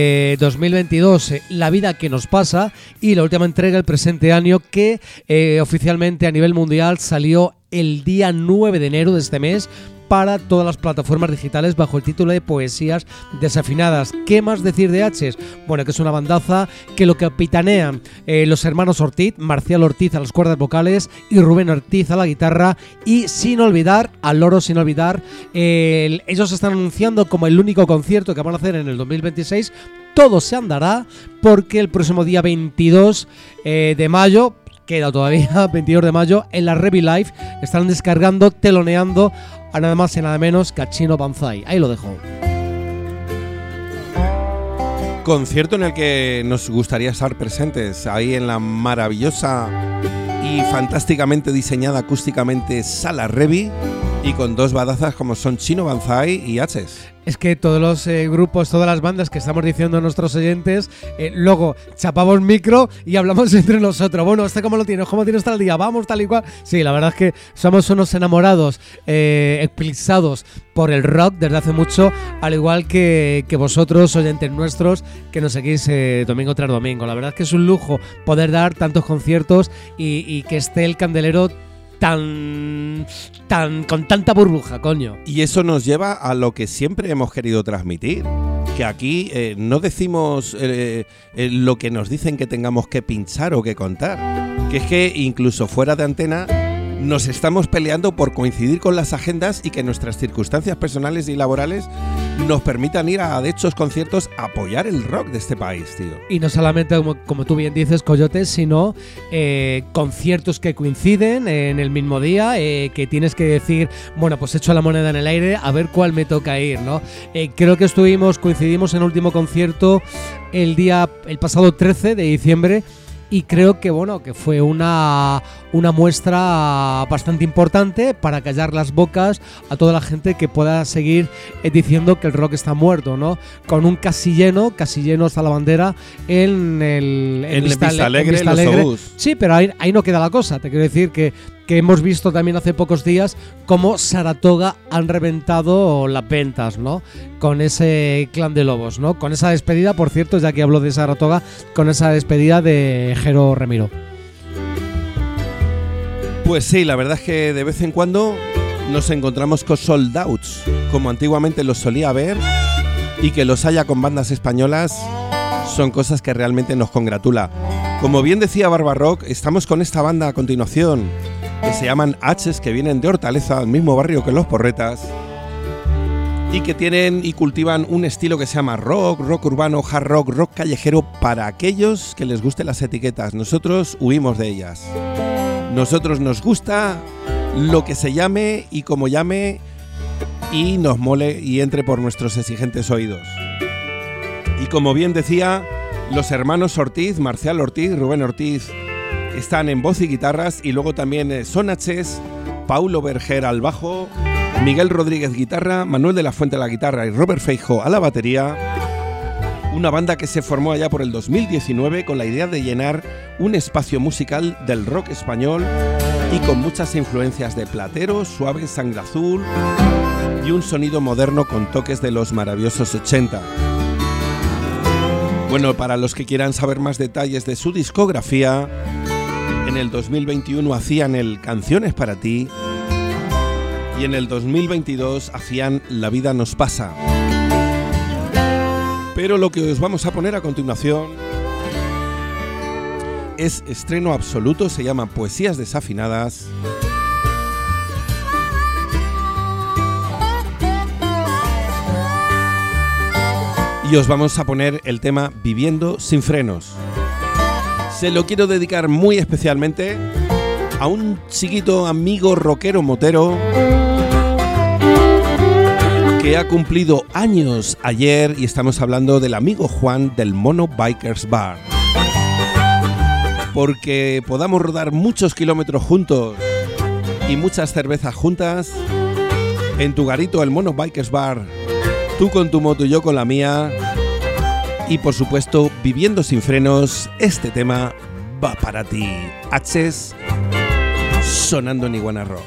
2022, La vida que nos pasa. Y la última entrega el presente año, que oficialmente a nivel mundial salió el día 9 de enero de este mes. para todas las plataformas digitales bajo el título de Poesías Desafinadas. ¿Qué más decir de H's? Bueno, que es una bandaza que lo capitanean los hermanos Ortiz, Marcial Ortiz a las cuerdas vocales y Rubén Ortiz a la guitarra, y sin olvidar, al loro sin olvidar, ellos están anunciando como el único concierto que van a hacer en el 2026. Todo se andará porque el próximo día 22 de mayo, queda todavía 22 de mayo, en la Revi Live están descargando, teloneando a nada más y nada menos que a Chino Banzai. Ahí lo dejo. Concierto en el que nos gustaría estar presentes, ahí en la maravillosa y fantásticamente diseñada acústicamente Sala Revi, y con dos badazas como son Chino Banzai y H's. Es que todos los grupos, todas las bandas que estamos diciendo a nuestros oyentes, luego chapamos micro y hablamos entre nosotros. Bueno, ¿cómo lo tienes? ¿Cómo tienes tal día? Vamos, tal y cual. Sí, la verdad es que somos unos enamorados, eclipsados por el rock desde hace mucho, al igual que vosotros, oyentes nuestros, que nos seguís domingo tras domingo. La verdad es que es un lujo poder dar tantos conciertos y que esté el candelero tan con tanta burbuja, coño. Y eso nos lleva a lo que siempre hemos querido transmitir, que aquí no decimos lo que nos dicen que tengamos que pinchar o que contar, que es que incluso fuera de antena nos estamos peleando por coincidir con las agendas y que nuestras circunstancias personales y laborales nos permitan ir a dichos conciertos a apoyar el rock de este país, tío. Y no solamente, como tú bien dices, Coyotes, sino conciertos que coinciden en el mismo día, que tienes que decir, bueno, pues echo la moneda en el aire a ver cuál me toca ir, ¿no? Creo que coincidimos en el último concierto el pasado 13 de diciembre. Y creo que bueno, que fue una muestra bastante importante para callar las bocas a toda la gente que pueda seguir diciendo que el rock está muerto, ¿no? Con un casi lleno hasta la bandera en Vista Alegre. Sí, pero ahí no queda la cosa. Te quiero decir que hemos visto también hace pocos días cómo Saratoga han reventado las ventas, ¿no? Con ese Clan de Lobos, ¿no? Con esa despedida, por cierto, ya que hablo de Saratoga, con esa despedida de Jero Remiro. Pues sí, la verdad es que de vez en cuando nos encontramos con sold outs, como antiguamente los solía ver, y que los haya con bandas españolas son cosas que realmente nos congratula. Como bien decía Barbarrock, estamos con esta banda a continuación, que se llaman H's, que vienen de Hortaleza, al mismo barrio que Los Porretas, y que tienen y cultivan un estilo que se llama rock urbano, hard rock callejero, para aquellos que les gusten las etiquetas. Nosotros huimos de ellas. Nosotros nos gusta lo que se llame y como llame y nos mole y entre por nuestros exigentes oídos. Y como bien decía, los hermanos Ortiz, Marcial Ortiz, Rubén Ortiz, están en voz y guitarras, y luego también son H's, Paulo Berger al bajo, Miguel Rodríguez guitarra, Manuel de la Fuente a la guitarra y Robert Feijóo a la batería. Una banda que se formó allá por el 2019 con la idea de llenar un espacio musical del rock español y con muchas influencias de Platero, Suave, Sangre Azul y un sonido moderno con toques de los maravillosos 80. Bueno, para los que quieran saber más detalles de su discografía, en el 2021 hacían el Canciones para ti y en el 2022 hacían La vida nos pasa. Pero lo que os vamos a poner a continuación es estreno absoluto, se llama Poesías Desafinadas. Y os vamos a poner el tema Viviendo sin frenos. Se lo quiero dedicar muy especialmente a un chiquito amigo rockero motero que ha cumplido años ayer, y estamos hablando del amigo Juan del Mono Bikers Bar. Porque podamos rodar muchos kilómetros juntos y muchas cervezas juntas, en tu garito el Mono Bikers Bar, tú con tu moto y yo con la mía, y por supuesto Viviendo sin frenos, este tema va para ti. H's sonando en Iguana Rock.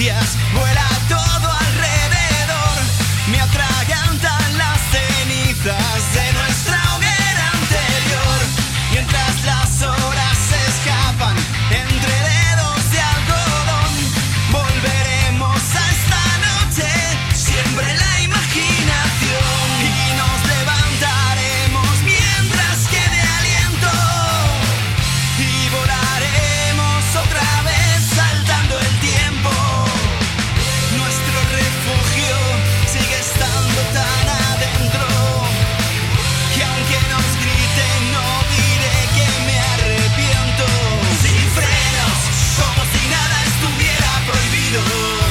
bestias, vuela todo alrededor, me atragantan las cenizas de nuestra hoguera anterior, mientras las horas se escapan entre dedos de algodón, volveremos a esta noche, siempre en la imaginación, y nos levantaremos mientras quede aliento, y volaremos otra vez saltando el tiempo. Nuestro refugio sigue estando tan adentro, que aunque nos griten no diré que me arrepiento. Sin frenos, como si nada estuviera prohibido,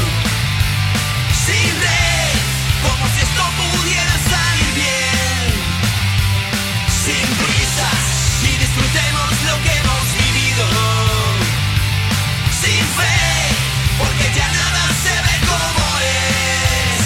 sin red, como si esto pudiera salir bien, sin prisas y disfrutemos lo que hemos vivido, sin fe, porque ya nada se ve como es.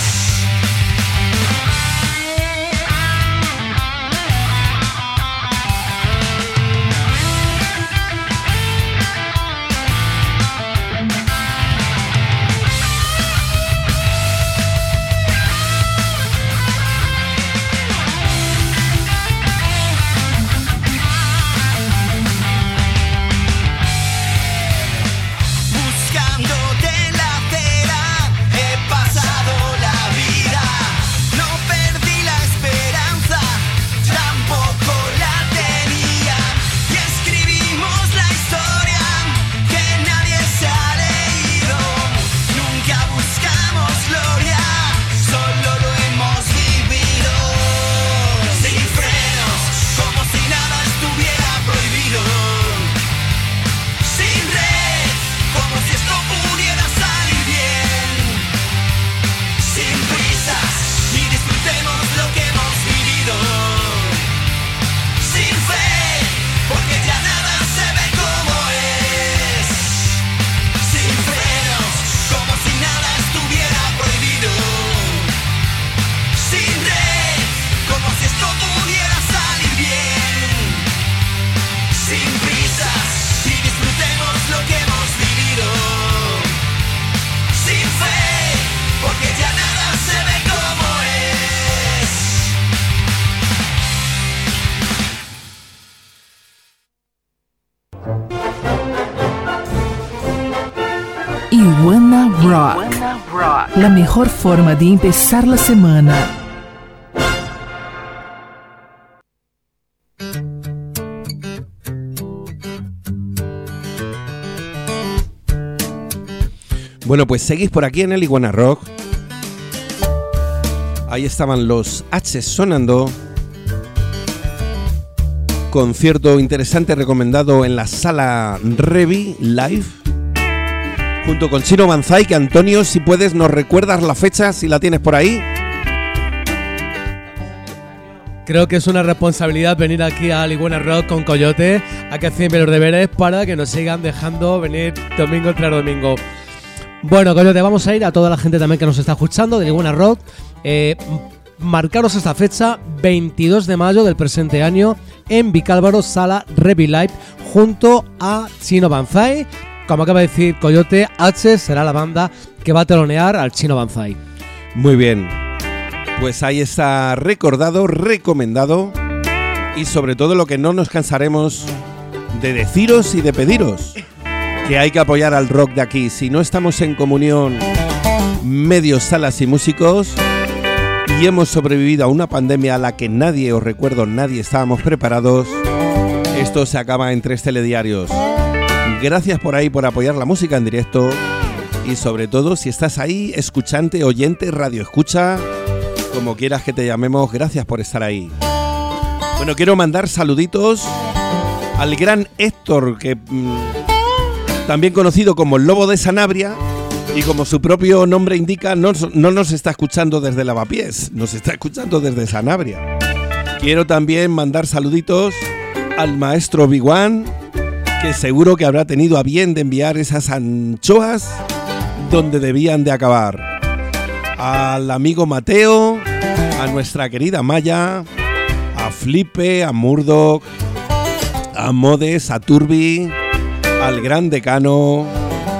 Buscándote en la acera, he pasado la vida, no perdí la esperanza, tampoco la tenía, y escribimos la historia que nadie se ha leído, nunca buscamos gloria, solo lo hemos vivido, sin frenos, como si nada estuviera prohibido, sin red, como si esto pudiera salir bien, sin prisas y disfrutemos lo que hemos vivido, sin fe, porque ya nada se ve como es, sin frenos, como si nada estuviera prohibido, sin red, como si esto pudiera salir bien, sin prisas y disfrutemos lo que hemos vivido, sin fe, porque ya nada se ve como es. Iguana Rock. La mejor forma de empezar la semana. Bueno, pues seguís por aquí en el Iguana Rock. Ahí estaban los H sonando. Concierto interesante recomendado en la sala Revi Live, junto con Chino Banzai, que Antonio, si puedes, nos recuerdas la fecha, si la tienes por ahí. Creo que es una responsabilidad venir aquí al Iguana Rock con Coyote a que hacen los deberes para que nos sigan dejando venir domingo tras domingo. Bueno, Coyote, vamos a ir a toda la gente también que nos está escuchando del Iguana Rock. Marcaros esta fecha, 22 de mayo del presente año, en Vicálvaro, sala Revi Live, junto a Chino Banzai. Como acaba de decir Coyote, H será la banda que va a telonear al Chino Banzai. Muy bien. Pues ahí está recordado, recomendado, y sobre todo lo que no nos cansaremos de deciros y de pediros, que hay que apoyar al rock de aquí. Si no estamos en comunión medios, salas y músicos, y hemos sobrevivido a una pandemia a la que nadie, os recuerdo, nadie estábamos preparados, esto se acaba en 3 telediarios. Gracias por ahí, por apoyar la música en directo, y sobre todo si estás ahí, escuchante, oyente, radio escucha, como quieras que te llamemos, gracias por estar ahí. Bueno, quiero mandar saluditos al gran Héctor, que también conocido como el Lobo de Sanabria, y como su propio nombre indica, no nos está escuchando desde Lavapiés, nos está escuchando desde Sanabria. Quiero también mandar saluditos al maestro Biguán, que seguro que habrá tenido a bien de enviar esas anchoas donde debían de acabar. Al amigo Mateo, a nuestra querida Maya, a Flipe, a Murdoch, a Modes, a Turbi, al gran Decano,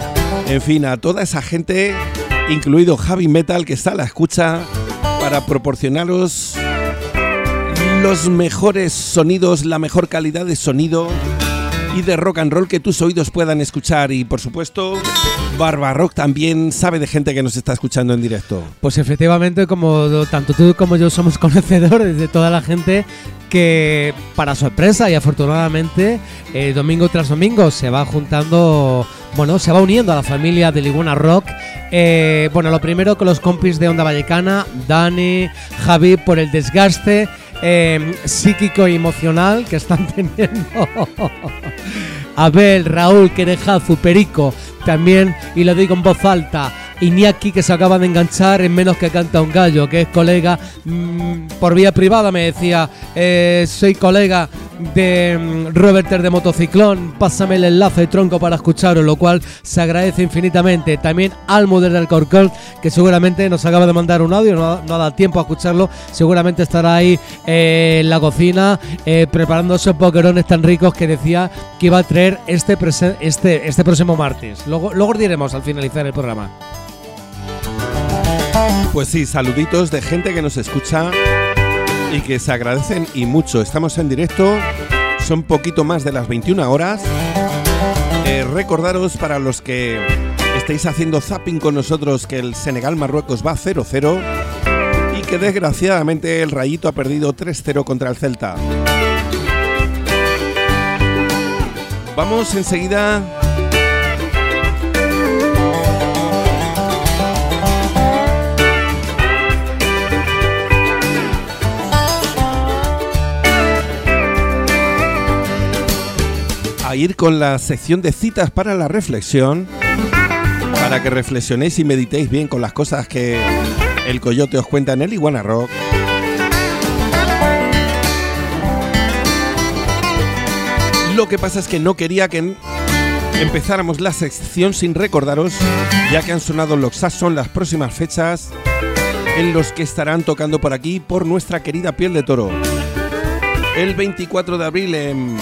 En fin, a toda esa gente, incluido Javi Metal, que está a la escucha para proporcionaros los mejores sonidos, la mejor calidad de sonido y de rock and roll que tus oídos puedan escuchar. Y por supuesto, Barbarock también sabe de gente que nos está escuchando en directo. Pues efectivamente, como tanto tú como yo somos conocedores de toda la gente que, para sorpresa y afortunadamente, domingo tras domingo se va juntando, bueno, se va uniendo a la familia de Iguana Rock. Bueno, lo primero con los compis de Onda Vallecana, Dani, Javi, por el desgaste psíquico y emocional que están teniendo. Abel, Raúl, Querejazu, Perico, también, y lo digo en voz alta, Iñaki, que se acaba de enganchar en Menos que canta un gallo, que es colega, por vía privada me decía, soy colega de Roberter de Motociclón, pásame el enlace tronco para escucharos, lo cual se agradece infinitamente. También Almuder del Corcón, que seguramente nos acaba de mandar un audio, no ha dado tiempo a escucharlo, seguramente estará ahí en la cocina preparando esos boquerones tan ricos que decía que iba a traer este próximo martes. Luego os diremos al finalizar el programa. Pues sí, saluditos de gente que nos escucha y que se agradecen y mucho. Estamos en directo, son poquito más de las 21 horas. Recordaros, para los que estéis haciendo zapping con nosotros, que el Senegal-Marruecos va 0-0 y que desgraciadamente el Rayito ha perdido 3-0 contra el Celta. Vamos enseguida a ir con la sección de citas para la reflexión, para que reflexionéis y meditéis bien con las cosas que el Coyote os cuenta en el Iguana Rock. Lo que pasa es que no quería que empezáramos la sección sin recordaros, ya que han sonado los Saxon las próximas fechas en los que estarán tocando por aquí, por nuestra querida Piel de Toro. El 24 de abril en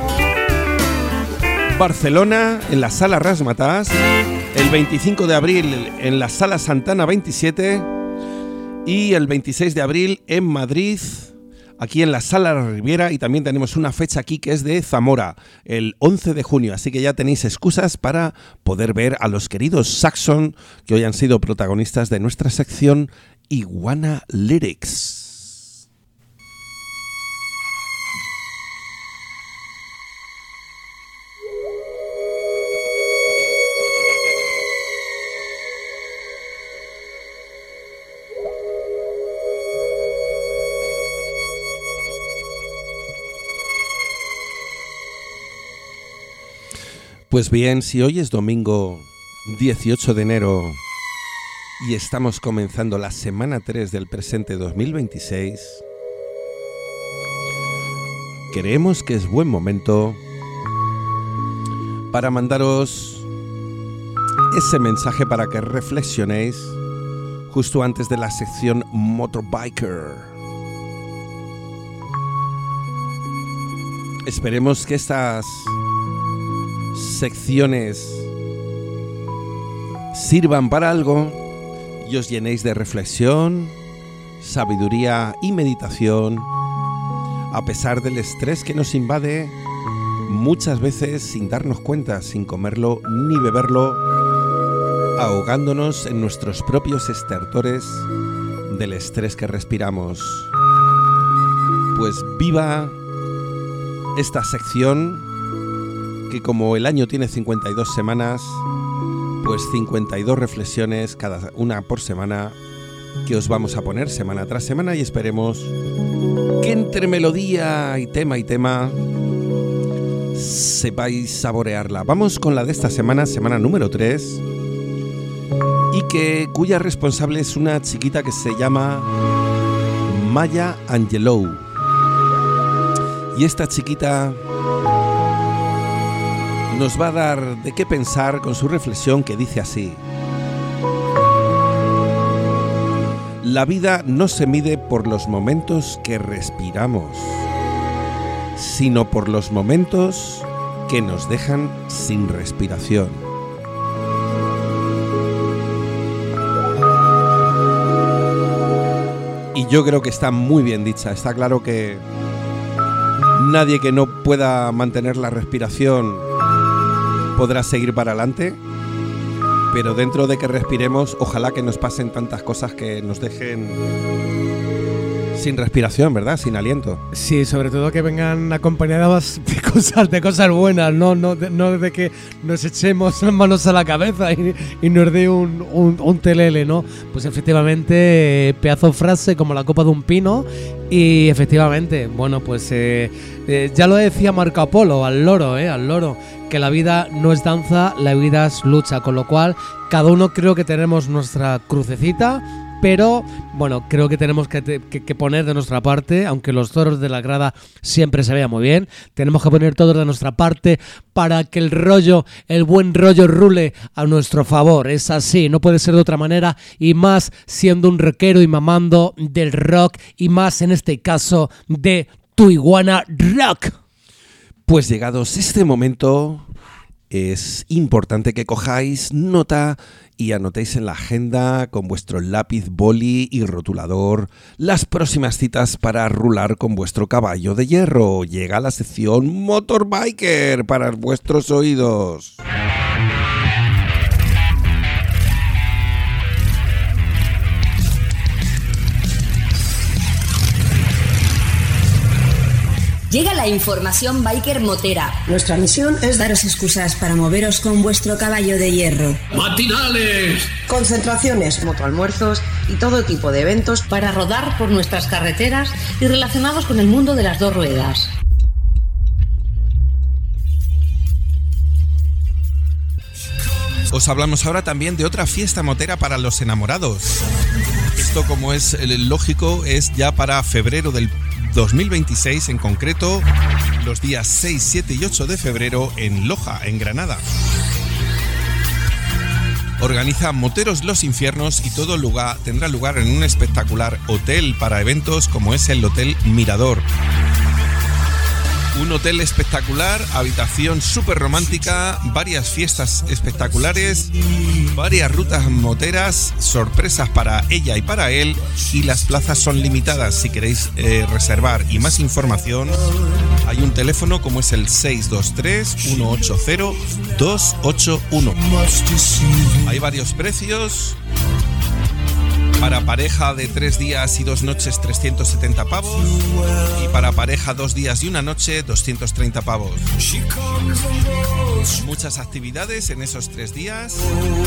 Barcelona, en la Sala Razzmatazz. El 25 de abril en la Sala Santana 27. Y el 26 de abril en Madrid, aquí en la Sala La Riviera. Y también tenemos una fecha aquí que es de Zamora, el 11 de junio. Así que ya tenéis excusas para poder ver a los queridos Saxon, que hoy han sido protagonistas de nuestra sección Iguana Lyrics. Pues bien, si hoy es domingo 18 de enero y estamos comenzando la semana 3 del presente 2026, creemos que es buen momento para mandaros ese mensaje para que reflexionéis justo antes de la sección Motorbiker. Esperemos que estas secciones sirvan para algo y os llenéis de reflexión, sabiduría y meditación, a pesar del estrés que nos invade muchas veces sin darnos cuenta, sin comerlo ni beberlo, ahogándonos en nuestros propios estertores del estrés que respiramos. Pues viva esta sección, que como el año tiene 52 semanas, pues 52 reflexiones, cada una por semana, que os vamos a poner semana tras semana, y esperemos que entre melodía y tema sepáis saborearla. Vamos con la de esta semana, semana número 3, y cuya responsable es una chiquita que se llama Maya Angelou. Y esta chiquita nos va a dar de qué pensar con su reflexión, que dice así: la vida no se mide por los momentos que respiramos, sino por los momentos que nos dejan sin respiración. y yo creo que está muy bien dicha. Está claro que nadie que no pueda mantener la respiración podrá seguir para adelante, pero dentro de que respiremos, ojalá que nos pasen tantas cosas que nos dejen sin respiración, ¿verdad? Sin aliento. Sí, sobre todo que vengan acompañadas de cosas buenas, no de que nos echemos las manos a la cabeza y nos dé un telele, ¿no? Pues efectivamente, pedazo de frase como la copa de un pino. Y efectivamente, bueno, pues ya lo decía Marco Polo, al loro, que la vida no es danza, la vida es lucha, con lo cual cada uno creo que tenemos nuestra crucecita. Pero, bueno, creo que tenemos que poner de nuestra parte, aunque los toros de la grada siempre se vean muy bien, tenemos que poner todos de nuestra parte para que el buen rollo rule a nuestro favor. Es así, no puede ser de otra manera, y más siendo un rockero y mamando del rock, y más en este caso de Tu Iguana Rock. Pues llegados este momento, es importante que cojáis nota y anotéis en la agenda con vuestro lápiz, boli y rotulador las próximas citas para rular con vuestro caballo de hierro. Llega la sección Motorbiker para vuestros oídos. Llega la información biker motera. Nuestra misión es daros excusas para moveros con vuestro caballo de hierro. ¡Matinales! Concentraciones, motoalmuerzos y todo tipo de eventos para rodar por nuestras carreteras y relacionados con el mundo de las dos ruedas. Os hablamos ahora también de otra fiesta motera para los enamorados. Esto, como es lógico, es ya para febrero del 2026, en concreto los días 6, 7 y 8 de febrero en Loja, en Granada. Organiza Moteros Los Infiernos y todo tendrá lugar en un espectacular hotel para eventos como es el Hotel Mirador. Un hotel espectacular, habitación súper romántica, varias fiestas espectaculares, varias rutas moteras, sorpresas para ella y para él, y las plazas son limitadas. Si queréis reservar y más información, hay un teléfono como es el 623-180-281. Hay varios precios. Para pareja de 3 días y 2 noches, 370 pavos. Y para pareja 2 días y 1 noche, 230 pavos. Muchas actividades en esos 3 días.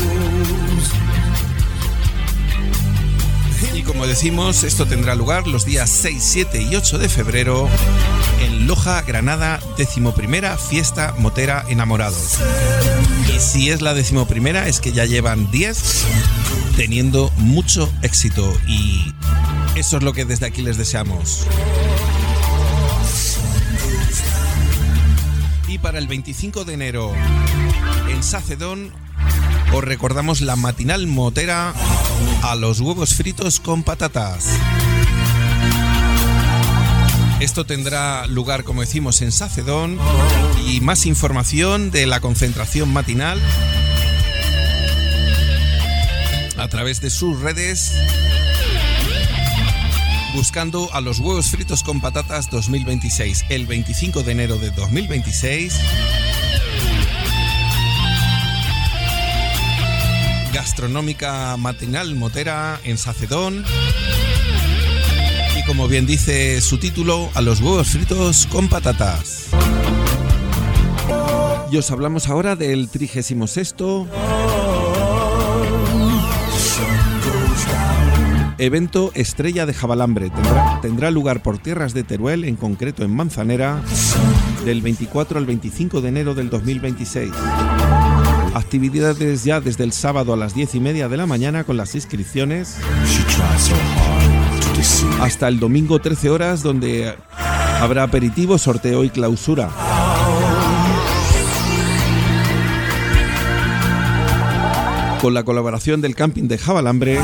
Y como decimos, esto tendrá lugar los días 6, 7 y 8 de febrero en Loja, Granada, 11ª Fiesta Motera Enamorados. Y si es la 11ª, es que ya llevan 10 teniendo mucho éxito, y eso es lo que desde aquí les deseamos. Y para el 25 de enero en Sacedón os recordamos la matinal motera a los huevos fritos con patatas. Esto tendrá lugar, como decimos, en Sacedón, y más información de la concentración matinal a través de sus redes, buscando a los huevos fritos con patatas 2026, el 25 de enero de 2026. Gastronómica matinal motera en Sacedón. Y como bien dice su título, a los huevos fritos con patatas. Y os hablamos ahora del 36º evento Estrella de Javalambre. Tendrá lugar por tierras de Teruel, en concreto en Manzanera, del 24 al 25 de enero del 2026. Actividades ya desde el sábado a las 10:30 de la mañana con las inscripciones, hasta el domingo 13 horas, donde habrá aperitivo, sorteo y clausura. Con la colaboración del camping de Javalambre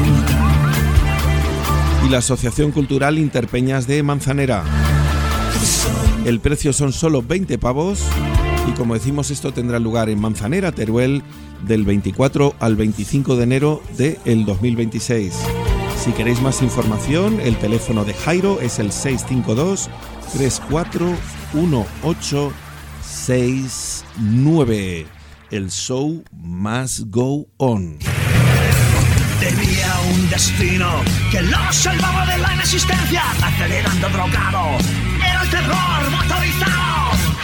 y la Asociación Cultural Interpeñas de Manzanera. El precio son solo 20 pavos y, como decimos, esto tendrá lugar en Manzanera, Teruel, del 24 al 25 de enero del 2026. Si queréis más información, el teléfono de Jairo es el 652-341869. El show must go on. Tenía un destino que lo salvaba de la inexistencia, acelerando drogado. Era el terror motorizado.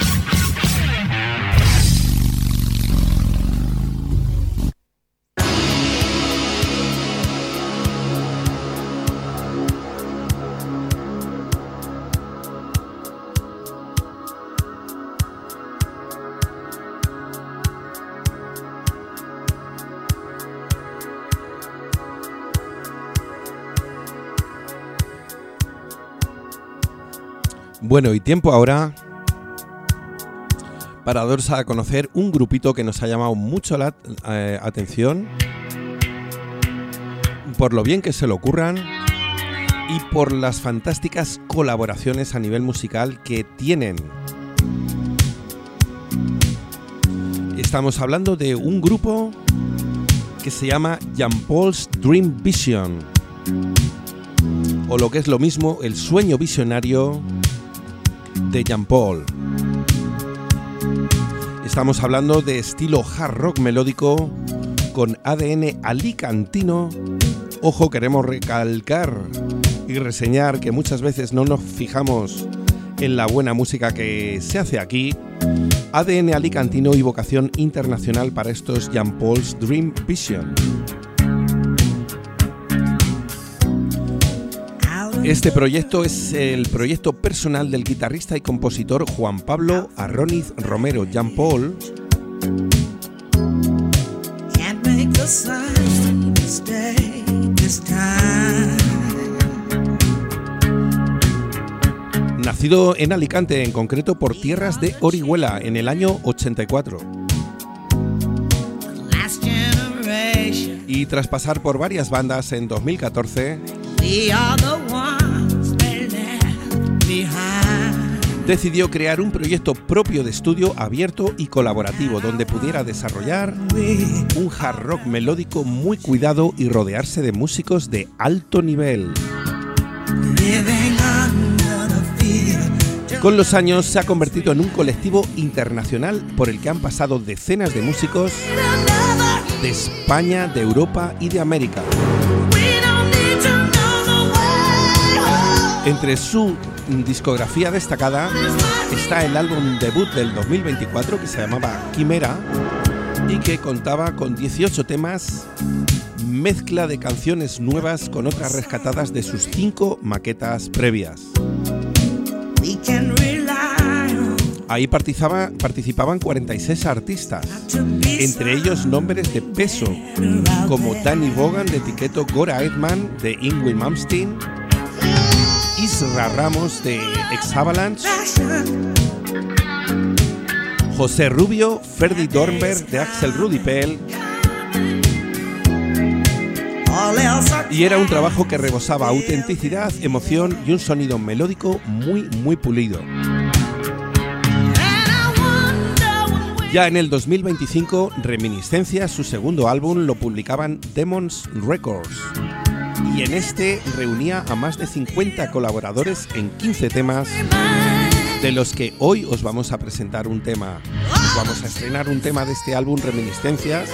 Bueno, y tiempo ahora para daros a conocer un grupito que nos ha llamado mucho la atención por lo bien que se lo ocurran y por las fantásticas colaboraciones a nivel musical que tienen. Estamos hablando de un grupo que se llama Jean Paul's Dream Vision, o lo que es lo mismo, el sueño visionario de Jean Paul. Estamos hablando de estilo hard rock melódico con ADN alicantino. Ojo, queremos recalcar y reseñar que muchas veces no nos fijamos en la buena música que se hace aquí. ADN alicantino y vocación internacional para estos Jean Paul's Dream Vision. Este proyecto es el proyecto personal del guitarrista y compositor Juan Pablo Arroniz Romero, Jean Paul, nacido en Alicante, en concreto por tierras de Orihuela, en el año 84. Y tras pasar por varias bandas en 2014, decidió crear un proyecto propio de estudio abierto y colaborativo donde pudiera desarrollar un hard rock melódico muy cuidado y rodearse de músicos de alto nivel. Con los años se ha convertido en un colectivo internacional por el que han pasado decenas de músicos de España, de Europa y de América. Entre su discografía destacada está el álbum debut del 2024 que se llamaba Quimera y que contaba con 18 temas, mezcla de canciones nuevas con otras rescatadas de sus 5 maquetas previas. Ahí participaban 46 artistas, entre ellos nombres de peso como Danny Bogan de Etiqueto, Gora Edman de Yngwie Malmsteen, Isra Ramos de Ex-Avalanche, José Rubio, Ferdy Dornberg de Axel Rudi Pell, y era un trabajo que rebosaba autenticidad, emoción y un sonido melódico muy pulido. Ya en el 2025, Reminiscencias, su segundo álbum, lo publicaban Demons Records. Y en este reunía a más de 50 colaboradores en 15 temas, de los que hoy os vamos a presentar un tema. Vamos a estrenar un tema de este álbum, Reminiscencias.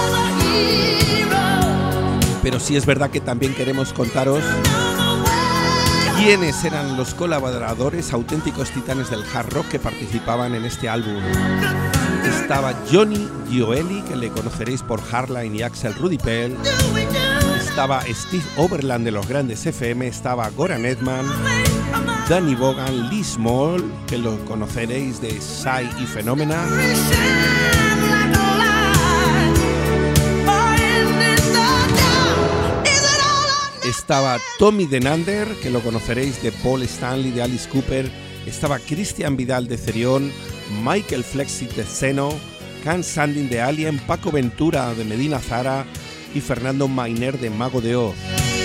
Pero sí es verdad que también queremos contaros quiénes eran los colaboradores, auténticos titanes del hard rock que participaban en este álbum. Estaba Johnny Gioeli, que le conoceréis por Hardline y Axel Rudi Pell. Estaba Steve Overland de los Grandes FM, estaba Goran Edman, Danny Bogan, Lee Small, que lo conoceréis de Psy y Phenomena. Estaba Tommy Denander, que lo conoceréis de Paul Stanley, de Alice Cooper. Estaba Cristian Vidal de Cerión, Michael Flexic de Zeno, Can Sandin de Alien, Paco Ventura de Medina Zara y Fernando Mainer de Mago de Oz.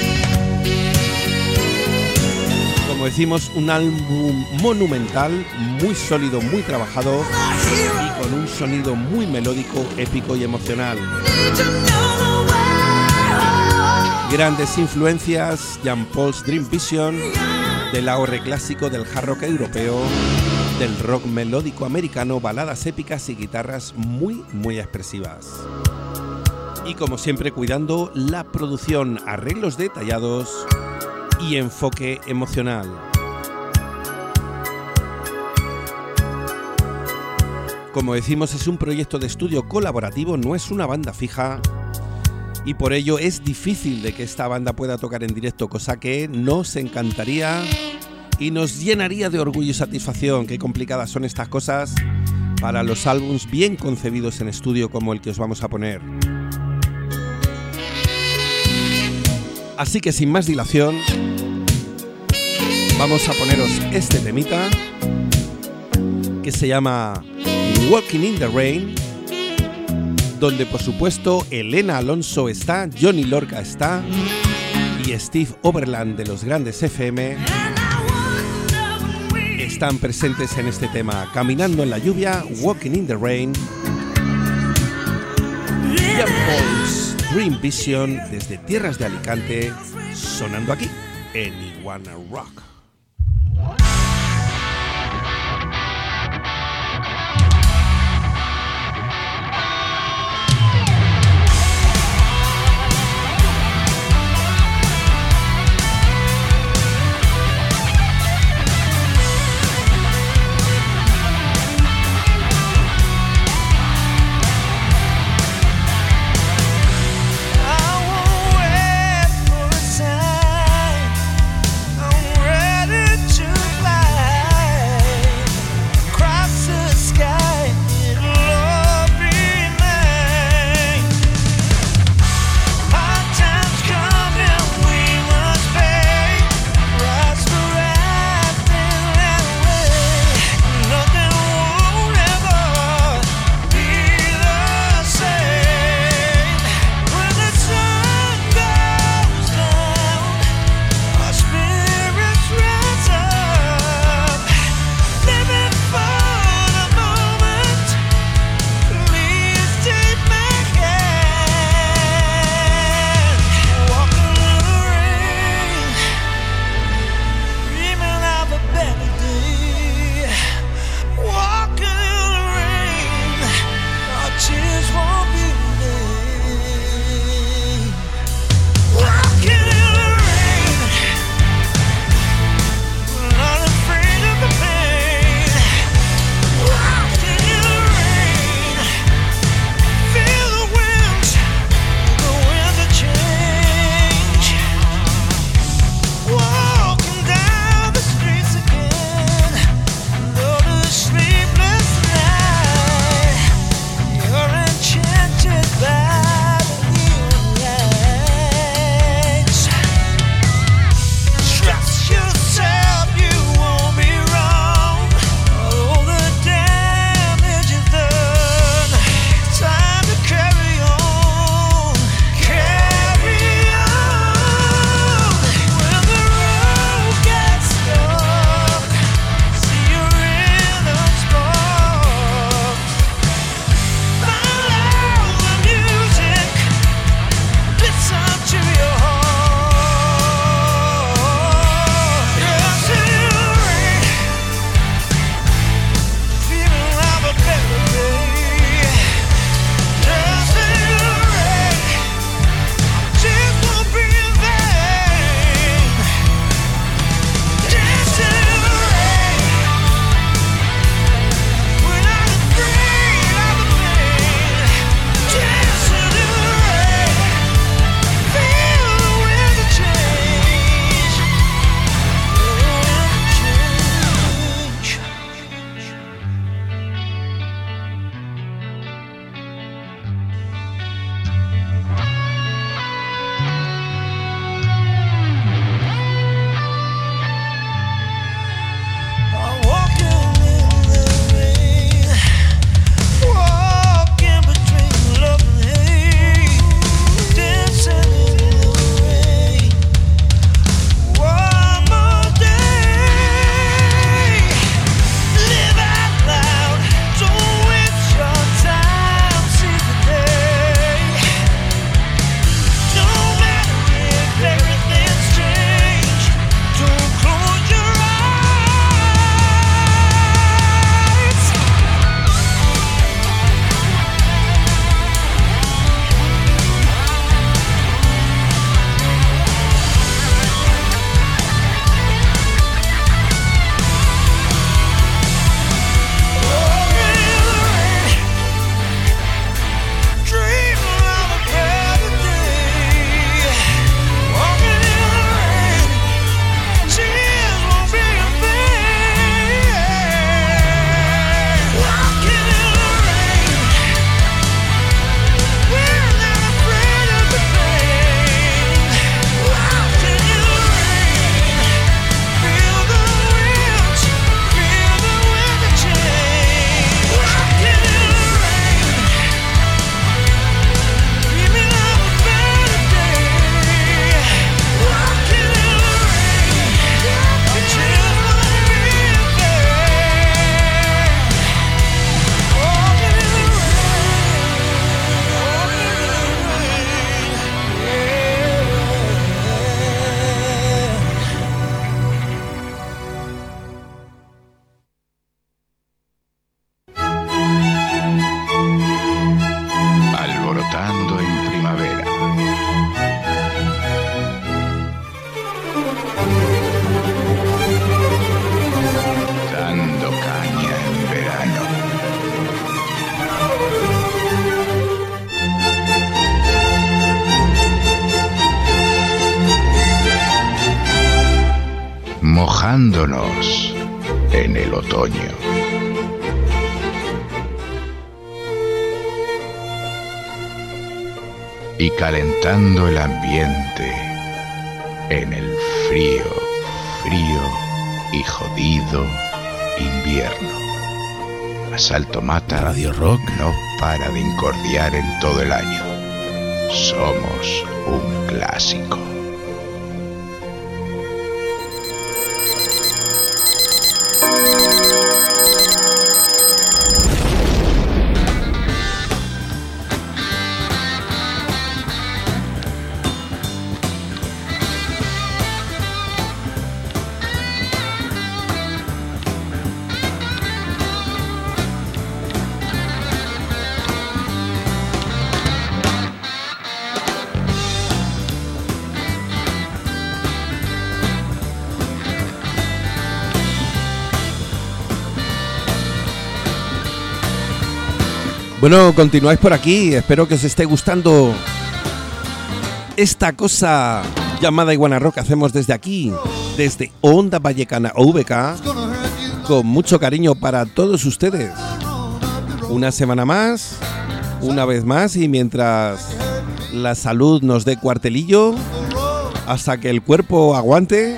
Como decimos, un álbum monumental, muy sólido, muy trabajado y con un sonido muy melódico, épico y emocional. Grandes influencias, Jean Paul's Dream Vision, del ahorre clásico del hard rock europeo, del rock melódico americano, baladas épicas y guitarras muy expresivas. Y como siempre cuidando la producción, arreglos detallados y enfoque emocional. Como decimos, es un proyecto de estudio colaborativo, no es una banda fija y por ello es difícil de que esta banda pueda tocar en directo, cosa que nos encantaría y nos llenaría de orgullo y satisfacción. Qué complicadas son estas cosas para los álbumes bien concebidos en estudio como el que os vamos a poner. Así que sin más dilación, vamos a poneros este temita que se llama Walking in the Rain, donde por supuesto Elena Alonso está, Johnny Lorca está y Steve Overland de los grandes FM están presentes en este tema. Caminando en la lluvia, Walking in the Rain, Jean Paul's Dream Vision desde tierras de Alicante, sonando aquí en Iguana Rock. I won't wait for a sign. I'm ready. viento en primavera. Dando caña en verano. Mojándonos en el otoño. Y calentando el ambiente en el frío, frío y jodido invierno. Asalto Mata Radio Rock no para de incordiar en todo el año. Somos un clásico. Bueno, continuáis por aquí, espero que os esté gustando esta cosa llamada Iguana Rock que hacemos desde aquí, desde Onda Vallecana OVK, con mucho cariño para todos ustedes. Una semana más, una vez más, y mientras la salud nos dé cuartelillo, hasta que el cuerpo aguante,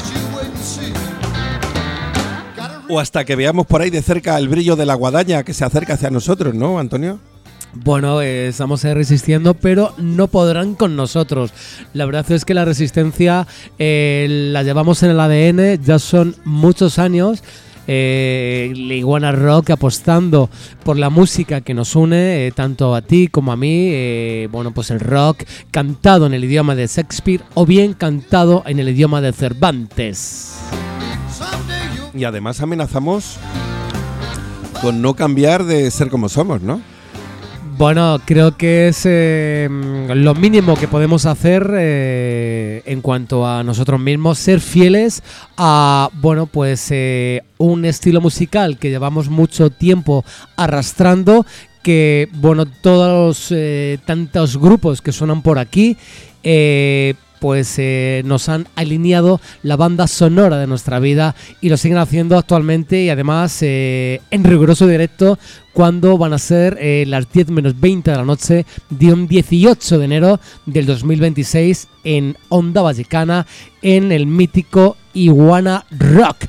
o hasta que veamos por ahí de cerca el brillo de la guadaña que se acerca hacia nosotros, ¿no, Antonio? Bueno, estamos resistiendo, pero no podrán con nosotros. La verdad es que la resistencia la llevamos en el ADN, ya son muchos años. La Iguana Rock apostando por la música que nos une, tanto a ti como a mí. Bueno, pues el rock cantado en el idioma de Shakespeare o bien cantado en el idioma de Cervantes. Y además amenazamos con no cambiar de ser como somos, ¿no? Bueno, creo que es lo mínimo que podemos hacer en cuanto a nosotros mismos, ser fieles a, bueno, pues un estilo musical que llevamos mucho tiempo arrastrando, que, bueno, todos los tantos grupos que suenan por aquí, pues nos han alineado la banda sonora de nuestra vida y lo siguen haciendo actualmente, y además en riguroso directo cuando van a ser las 10 menos 20 de la noche de un 18 de enero del 2026 en Onda Vallecana, en el mítico Iguana Rock.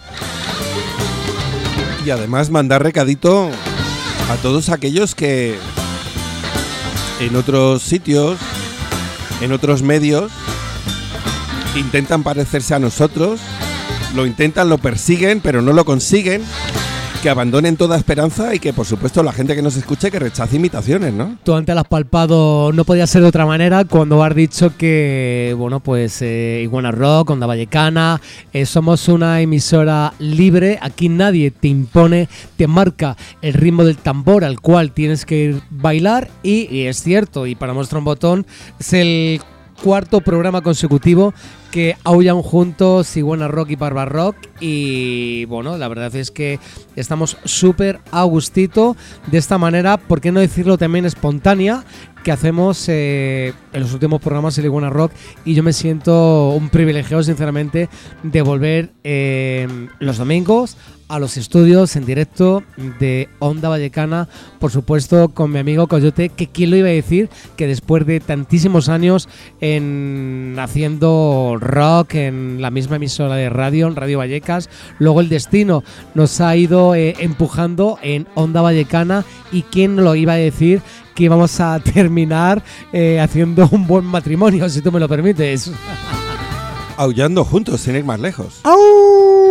Y además mandar recadito a todos aquellos que en otros sitios, en otros medios, intentan parecerse a nosotros, lo intentan, lo persiguen, pero no lo consiguen, que abandonen toda esperanza y que, por supuesto, la gente que nos escuche que rechace imitaciones, ¿no? Tú antes lo has palpado, no podía ser de otra manera cuando has dicho que, bueno, pues Iguana Rock, Onda Vallecana, somos una emisora libre, aquí nadie te impone, te marca el ritmo del tambor al cual tienes que bailar y es cierto, y para muestra un botón, es el cuarto programa consecutivo que aullan juntos Iguana Rock y Parva Rock, y bueno, la verdad es que estamos súper a gustito de esta manera, por qué no decirlo también espontánea, que hacemos en los últimos programas de Iguana Rock, y yo me siento un privilegiado sinceramente de volver los domingos a los estudios en directo de Onda Vallecana, por supuesto con mi amigo Coyote, que quién lo iba a decir, que después de tantísimos años en haciendo rock en la misma emisora de radio, en Radio Vallecas, luego el destino nos ha ido empujando en Onda Vallecana, y quién lo iba a decir que íbamos a terminar haciendo un buen matrimonio, si tú me lo permites. Aullando juntos, sin ir más lejos. ¡Au!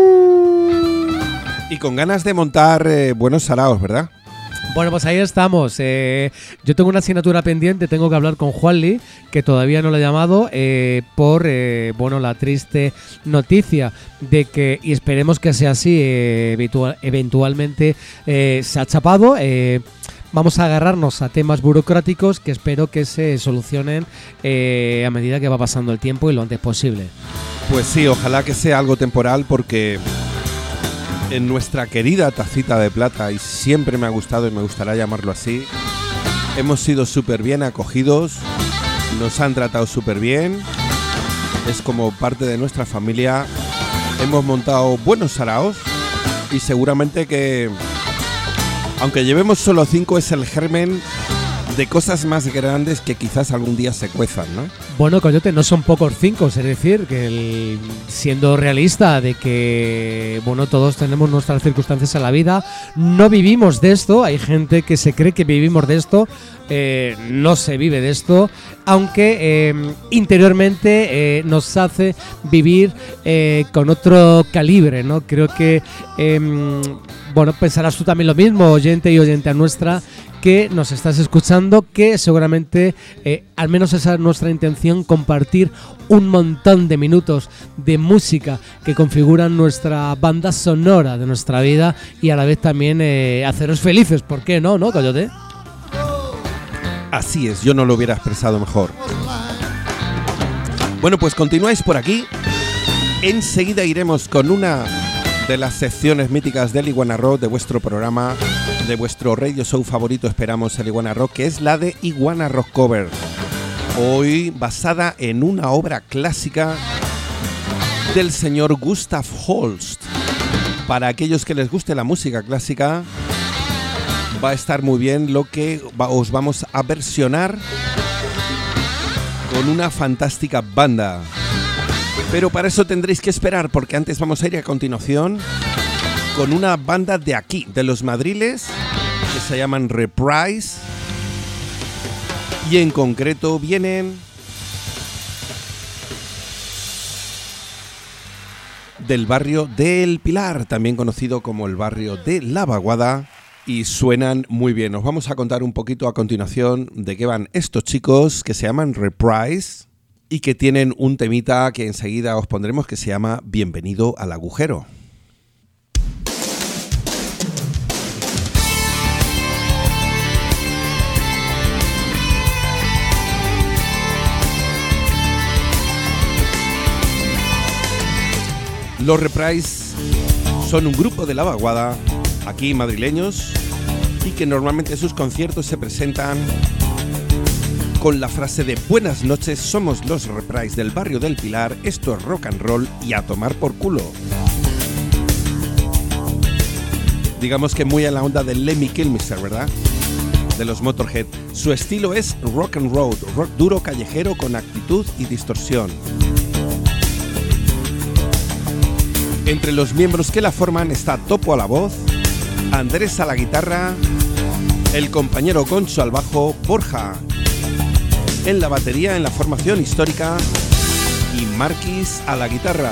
Y con ganas de montar buenos saraos, ¿verdad? Bueno, pues ahí estamos. Yo tengo una asignatura pendiente, tengo que hablar con Juanli, que todavía no lo he llamado, por bueno, la triste noticia de que, y esperemos que sea así, eventualmente se ha chapado. vamos a agarrarnos a temas burocráticos que espero que se solucionen a medida que va pasando el tiempo y lo antes posible. Pues sí, ojalá que sea algo temporal, porque en nuestra querida Tacita de Plata, y siempre me ha gustado y me gustará llamarlo así, hemos sido súper bien acogidos, nos han tratado súper bien, es como parte de nuestra familia, hemos montado buenos saraos y seguramente que, aunque llevemos solo 5, es el germen de cosas más grandes que quizás algún día se cuezan, ¿no? Bueno, Coyote, no son pocos 5, es decir, que siendo realista de que, bueno, todos tenemos nuestras circunstancias en la vida, no vivimos de esto, hay gente que se cree que vivimos de esto, no se vive de esto, aunque interiormente nos hace vivir con otro calibre, ¿no? Creo que, bueno, pensarás tú también lo mismo, oyente y oyente nuestra, que nos estás escuchando, que seguramente, al menos esa es nuestra intención, compartir un montón de minutos de música que configuran nuestra banda sonora de nuestra vida y a la vez también haceros felices, ¿por qué no, Coyote? Así es, yo no lo hubiera expresado mejor. Bueno, pues continuáis por aquí. Enseguida iremos con una de las secciones míticas del Iguana Rock, de vuestro programa, de vuestro radio show favorito, esperamos, el Iguana Rock, que es la de Iguana Rock Cover. Hoy basada en una obra clásica del señor Gustav Holst. Para aquellos que les guste la música clásica, va a estar muy bien lo que os vamos a versionar con una fantástica banda. Pero para eso tendréis que esperar, porque antes vamos a ir a continuación con una banda de aquí, de los Madriles, que se llaman Reprise, y en concreto vienen del barrio del Pilar, también conocido como el barrio de La Vaguada, y suenan muy bien. Os vamos a contar un poquito a continuación de qué van estos chicos, que se llaman Reprise, y que tienen un temita que enseguida os pondremos, que se llama Bienvenido al Agujero. Los Reprise son un grupo de La Vaguada, aquí madrileños, y que normalmente sus conciertos se presentan con la frase de buenas noches, somos los Reprise del barrio del Pilar, esto es rock and roll y a tomar por culo. Digamos que muy a la onda del Lemmy Kilmister, ¿verdad? De los Motorhead. Su estilo es rock and roll, rock duro callejero con actitud y distorsión. Entre los miembros que la forman está Topo a la voz, Andrés a la guitarra, el compañero Goncho al bajo, Borja en la batería en la formación histórica y Marquis a la guitarra.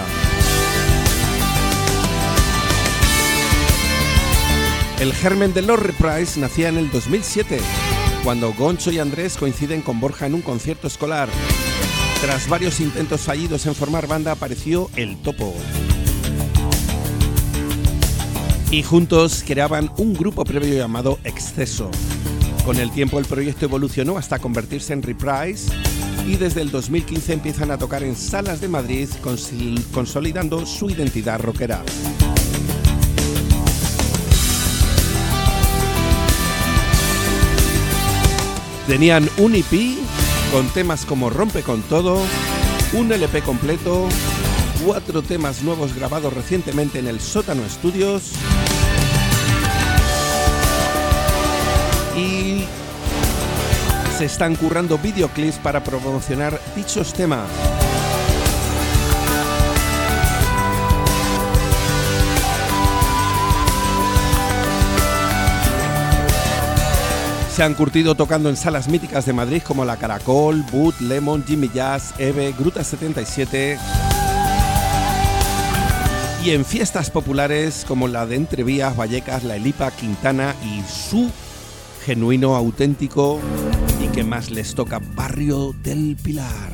El germen de los Reprise nacía en el 2007, cuando Goncho y Andrés coinciden con Borja en un concierto escolar. Tras varios intentos fallidos en formar banda, apareció el Topo. Y juntos creaban un grupo previo llamado Exceso. Con el tiempo el proyecto evolucionó hasta convertirse en Reprise y desde el 2015 empiezan a tocar en salas de Madrid, consolidando su identidad rockera. Tenían un EP con temas como Rompe con Todo, un LP completo, 4 temas nuevos grabados recientemente en el Sótano Studios y se están currando videoclips para promocionar dichos temas. Se han curtido tocando en salas míticas de Madrid como La Caracol, Boot, Lemon, Jimmy Jazz, Eve, Gruta 77 y en fiestas populares como la de Entrevías, Vallecas, La Elipa, Quintana y su genuino, auténtico y que más les toca, Barrio del Pilar.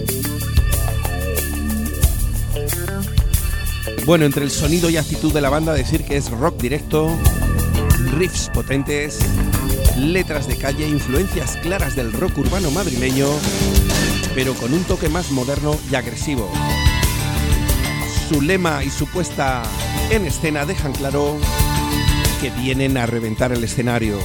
Bueno, entre el sonido y actitud de la banda, decir que es rock directo, riffs potentes letras de calle, influencias claras del rock urbano madrileño, pero con un toque más moderno y agresivo. Su lema y su puesta en escena dejan claro que vienen a reventar el escenario.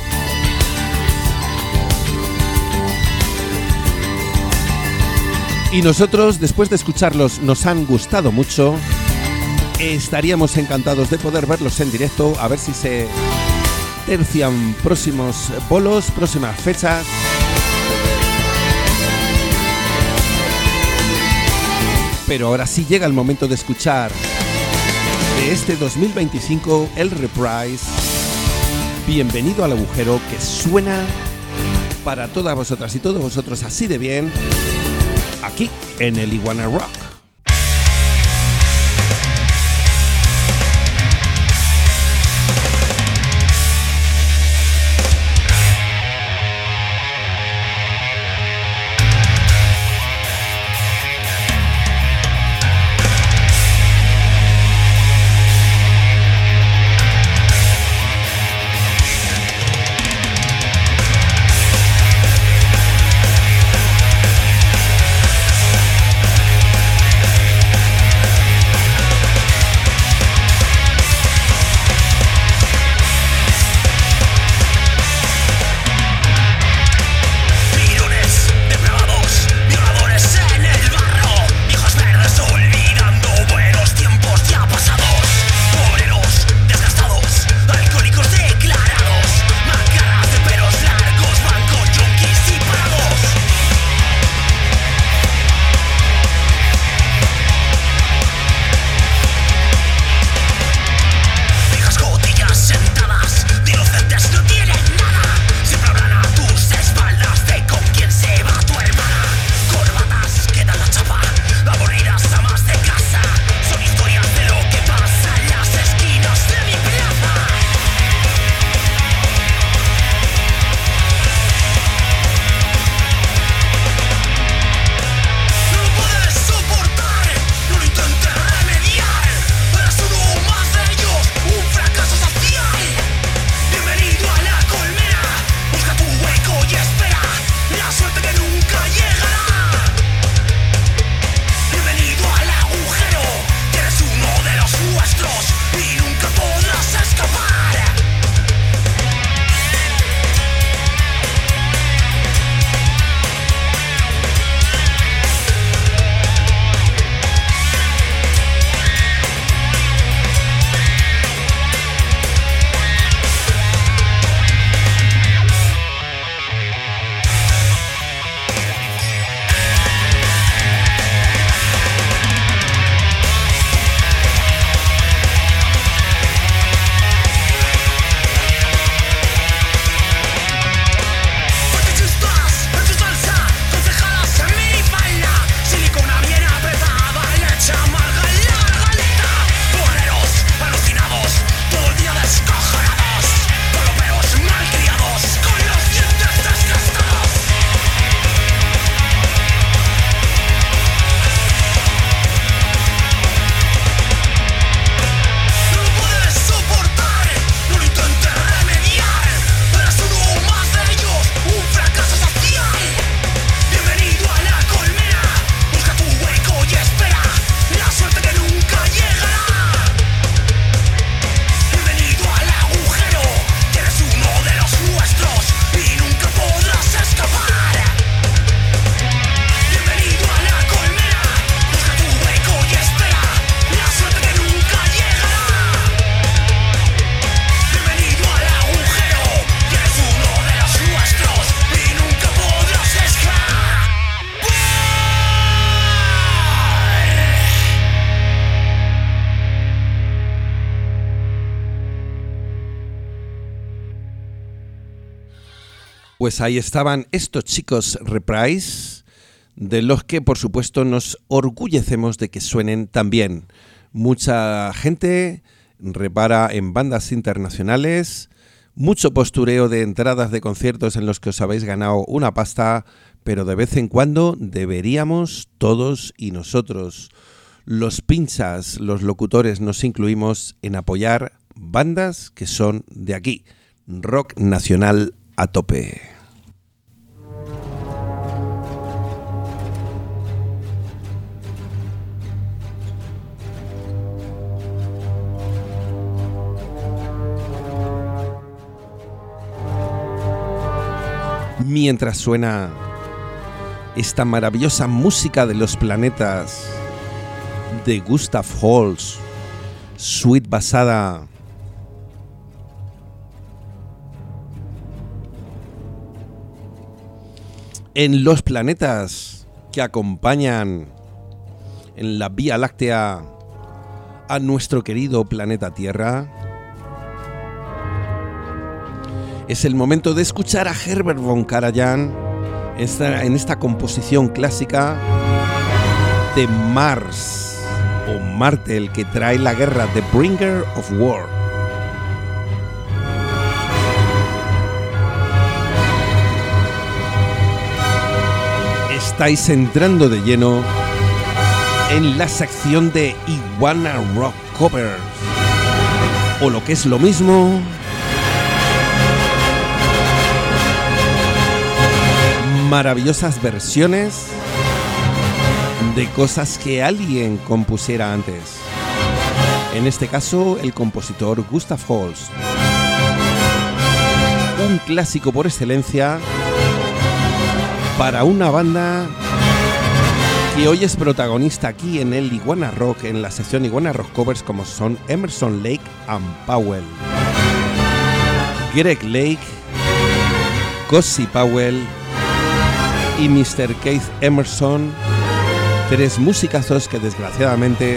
Y nosotros, después de escucharlos, nos han gustado mucho. Estaríamos encantados de poder verlos en directo, a ver si se tercian próximos bolos, próximas fechas. Pero ahora sí llega el momento de escuchar de este 2025 el reprise Bienvenido al agujero, que suena para todas vosotras y todos vosotros así de bien aquí en el Iguana Rock. Pues ahí estaban estos chicos Reprise, de los que por supuesto nos orgullecemos de que suenen tan bien. Mucha gente repara en bandas internacionales, mucho postureo de entradas de conciertos en los que os habéis ganado una pasta, pero de vez en cuando deberíamos todos y nosotros, los pinchas, los locutores, nos incluimos en apoyar bandas que son de aquí, rock nacional a tope. Mientras suena esta maravillosa música de los planetas de Gustav Holst, suite basada en los planetas que acompañan en la Vía Láctea a nuestro querido planeta Tierra. Es el momento de escuchar a Herbert von Karajan en esta composición clásica de Mars o Marte, el que trae la guerra, The Bringer of War. Estáis entrando de lleno en la sección de Iguana Rock Covers, o lo que es lo mismo, maravillosas versiones de cosas que alguien compusiera antes. En este caso, el compositor Gustav Holst. Un clásico por excelencia para una banda que hoy es protagonista aquí en el Iguana Rock, en la sección Iguana Rock Covers, como son Emerson, Lake and Powell, Greg Lake, Cozy Powell y Mr. Keith Emerson, tres musicazos que desgraciadamente,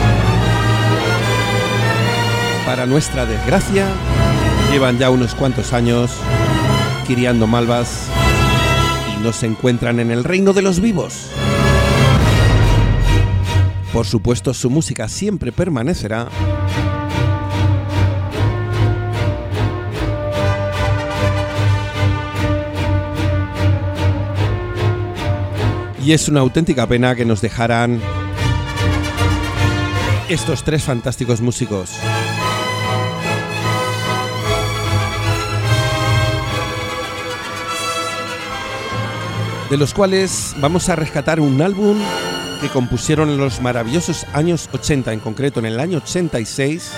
para nuestra desgracia, llevan ya unos cuantos años criando malvas y no se encuentran en el reino de los vivos. Por supuesto, su música siempre permanecerá. Y es una auténtica pena que nos dejaran estos tres fantásticos músicos. De los cuales vamos a rescatar un álbum que compusieron en los maravillosos años 80, en concreto en el año 86,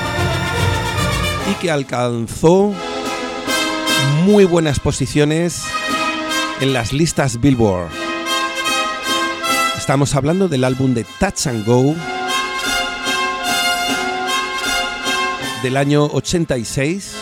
y que alcanzó muy buenas posiciones en las listas Billboard. Estamos hablando del álbum de Touch and Go del año 86.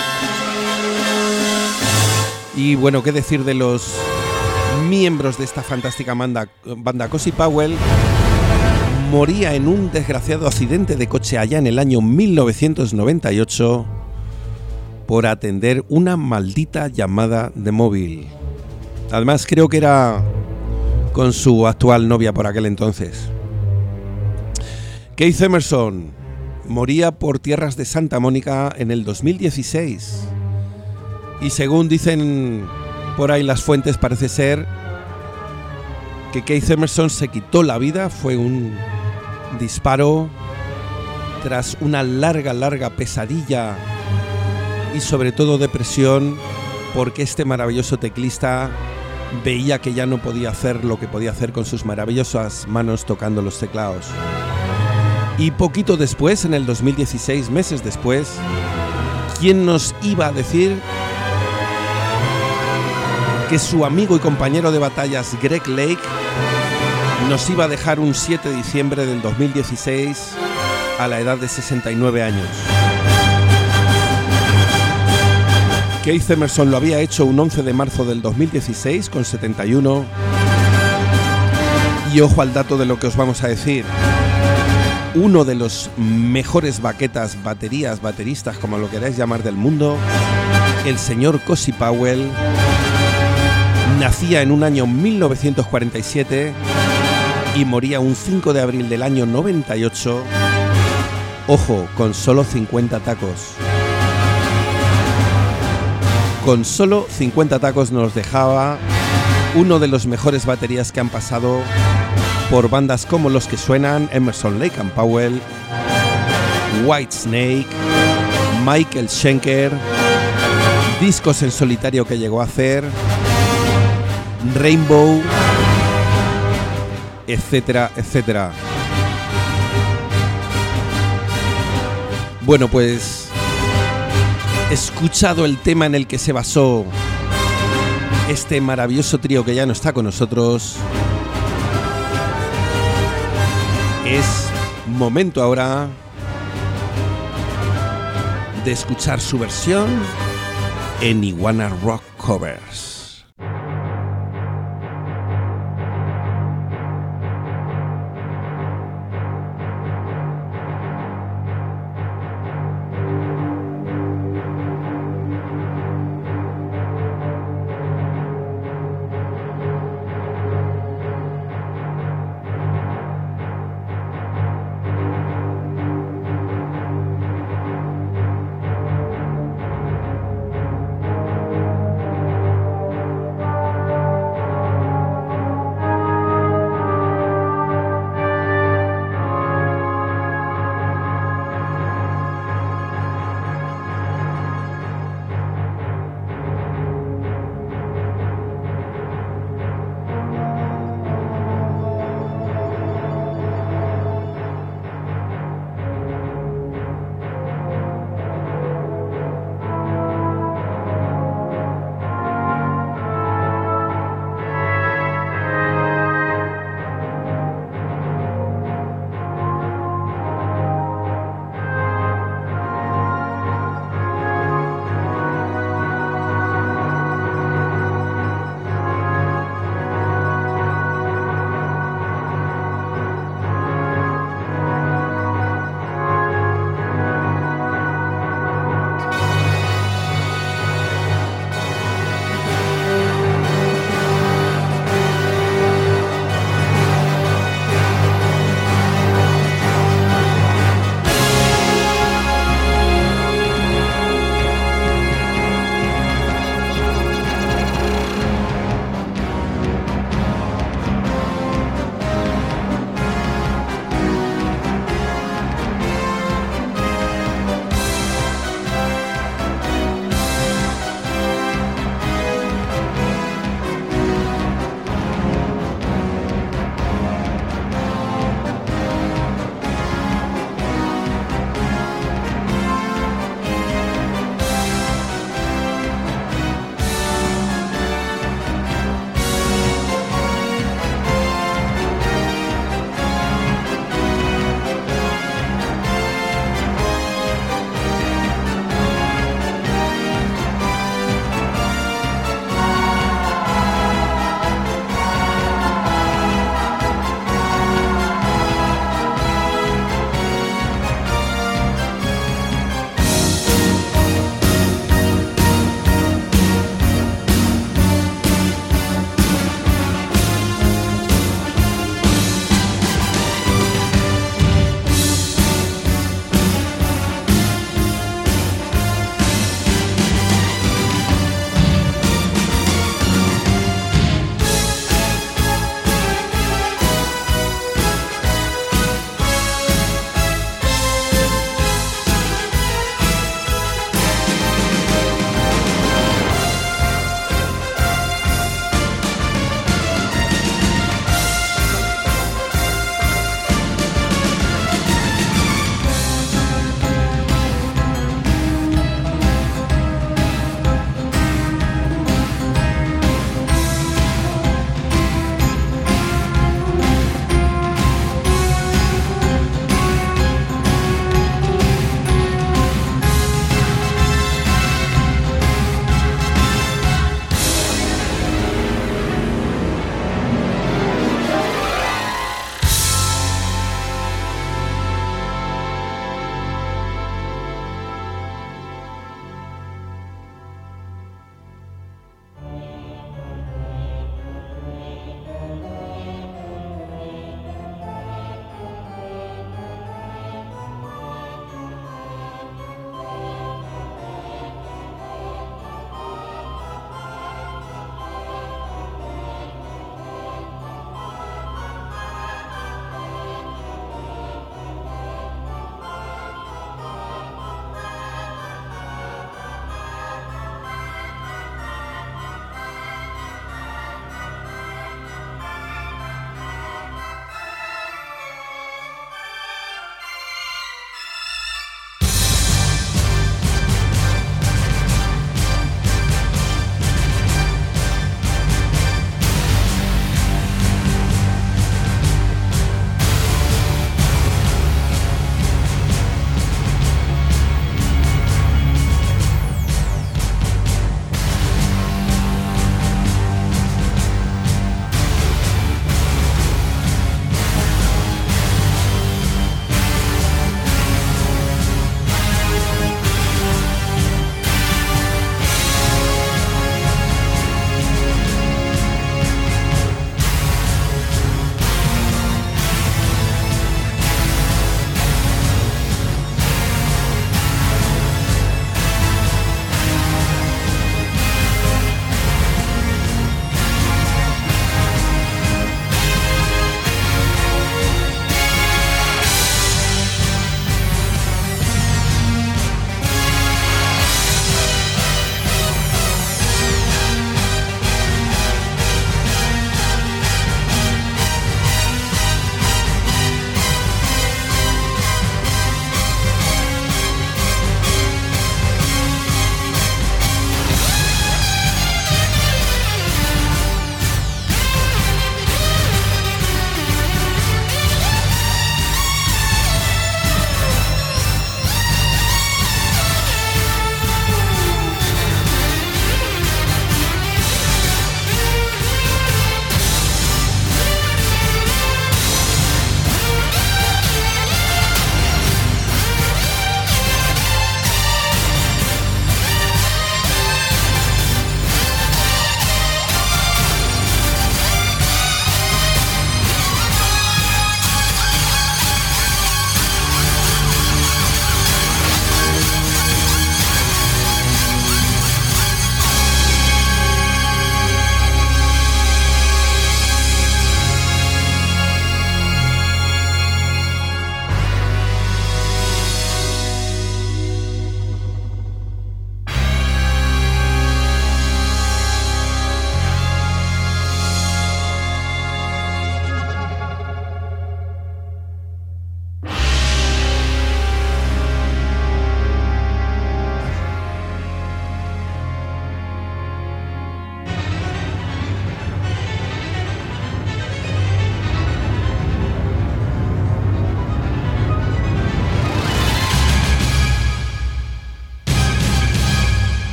Y bueno, qué decir de los miembros de esta fantástica banda. Cozy Powell moría en un desgraciado accidente de coche allá en el año 1998 por atender una maldita llamada de móvil. Además, creo que era con su actual novia por aquel entonces. Keith Emerson moría por tierras de Santa Mónica en el 2016. Y según dicen por ahí las fuentes, parece ser que Keith Emerson se quitó la vida. Fue un disparo tras una larga pesadilla y sobre todo depresión, porque este maravilloso teclista veía que ya no podía hacer lo que podía hacer con sus maravillosas manos tocando los teclados. Y poquito después, en el 2016, meses después, ¿quién nos iba a decir que su amigo y compañero de batallas Greg Lake nos iba a dejar un 7 de diciembre del 2016 a la edad de 69 años? Keith Emerson lo había hecho un 11 de marzo del 2016 con 71. Y ojo al dato de lo que os vamos a decir. Uno de los mejores baquetas, bateristas, como lo queráis llamar, del mundo, el señor Cozy Powell, nacía en un año 1947 y moría un 5 de abril del año 98. Ojo, con solo 50 tacos. Con solo 50 tacos nos dejaba uno de los mejores baterías que han pasado por bandas como los que suenan: Emerson, Lake and Powell, Whitesnake, Michael Schenker, discos en solitario que llegó a hacer, Rainbow, etcétera, etcétera. Bueno, pues escuchado el tema en el que se basó este maravilloso trío que ya no está con nosotros, es momento ahora de escuchar su versión en Iguana Rock Covers.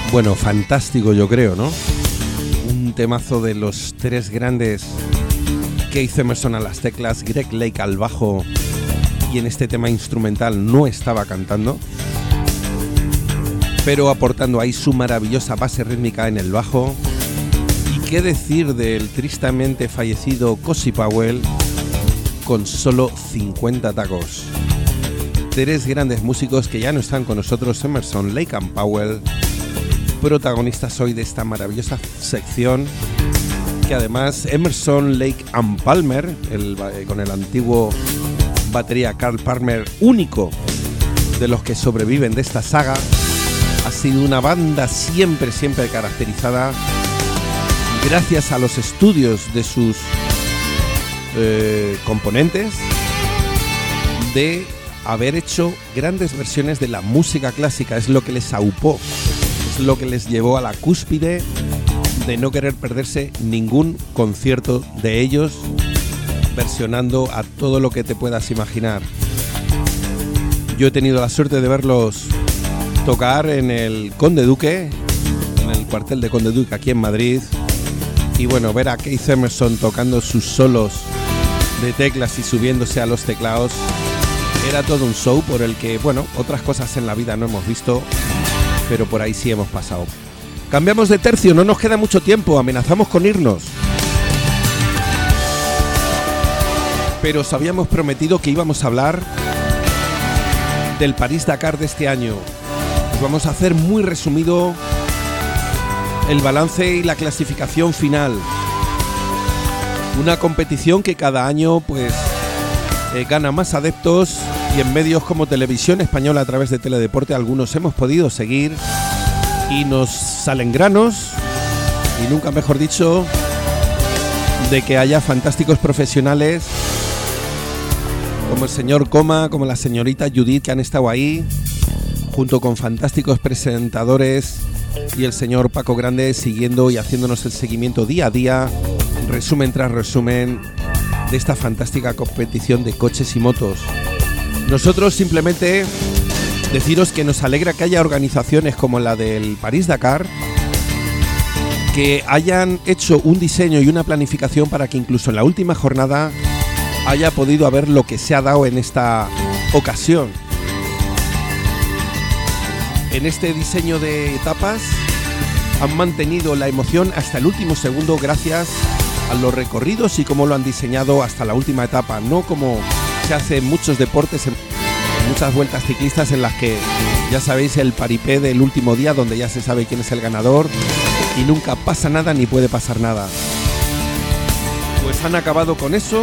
Bueno, fantástico yo creo, ¿no? Un temazo de los tres grandes, Keith Emerson a las teclas, Greg Lake al bajo, y en este tema instrumental no estaba cantando, pero aportando ahí su maravillosa base rítmica en el bajo. Y qué decir del tristemente fallecido Cozy Powell con solo 50 tacos. Tres grandes músicos que ya no están con nosotros, Emerson, Lake and Powell, protagonistas hoy de esta maravillosa sección, que además Emerson, Lake and Palmer, con el antiguo batería Carl Palmer, único de los que sobreviven de esta saga, ha sido una banda siempre caracterizada, gracias a los estudios de sus componentes, de haber hecho grandes versiones de la música clásica. Es lo que les aupó, es lo que les llevó a la cúspide de no querer perderse ningún concierto de ellos, versionando a todo lo que te puedas imaginar. Yo he tenido la suerte de verlos tocar en el Conde Duque, en el cuartel de Conde Duque aquí en Madrid, y bueno, ver a Keith Emerson tocando sus solos de teclas y subiéndose a los teclados era todo un show por el que, bueno, otras cosas en la vida no hemos visto, pero por ahí sí hemos pasado. Cambiamos de tercio, no nos queda mucho tiempo, amenazamos con irnos, pero os habíamos prometido que íbamos a hablar del París-Dakar de este año. Os vamos a hacer muy resumido el balance y la clasificación final. Una competición que cada año pues gana más adeptos, y en medios como Televisión Española, a través de Teledeporte, algunos hemos podido seguir y nos salen granos, y nunca mejor dicho, de que haya fantásticos profesionales como el señor Coma, como la señorita Judith, que han estado ahí, junto con fantásticos presentadores, y el señor Paco Grande siguiendo y haciéndonos el seguimiento día a día, resumen tras resumen, de esta fantástica competición de coches y motos. Nosotros simplemente deciros que nos alegra que haya organizaciones como la del París-Dakar, que hayan hecho un diseño y una planificación para que incluso en la última jornada haya podido haber lo que se ha dado en esta ocasión. En este diseño de etapas han mantenido la emoción hasta el último segundo, gracias a los recorridos y cómo lo han diseñado hasta la última etapa, no como se hace en muchos deportes, en muchas vueltas ciclistas, en las que ya sabéis el paripé del último día, donde ya se sabe quién es el ganador y nunca pasa nada ni puede pasar nada. Pues han acabado con eso,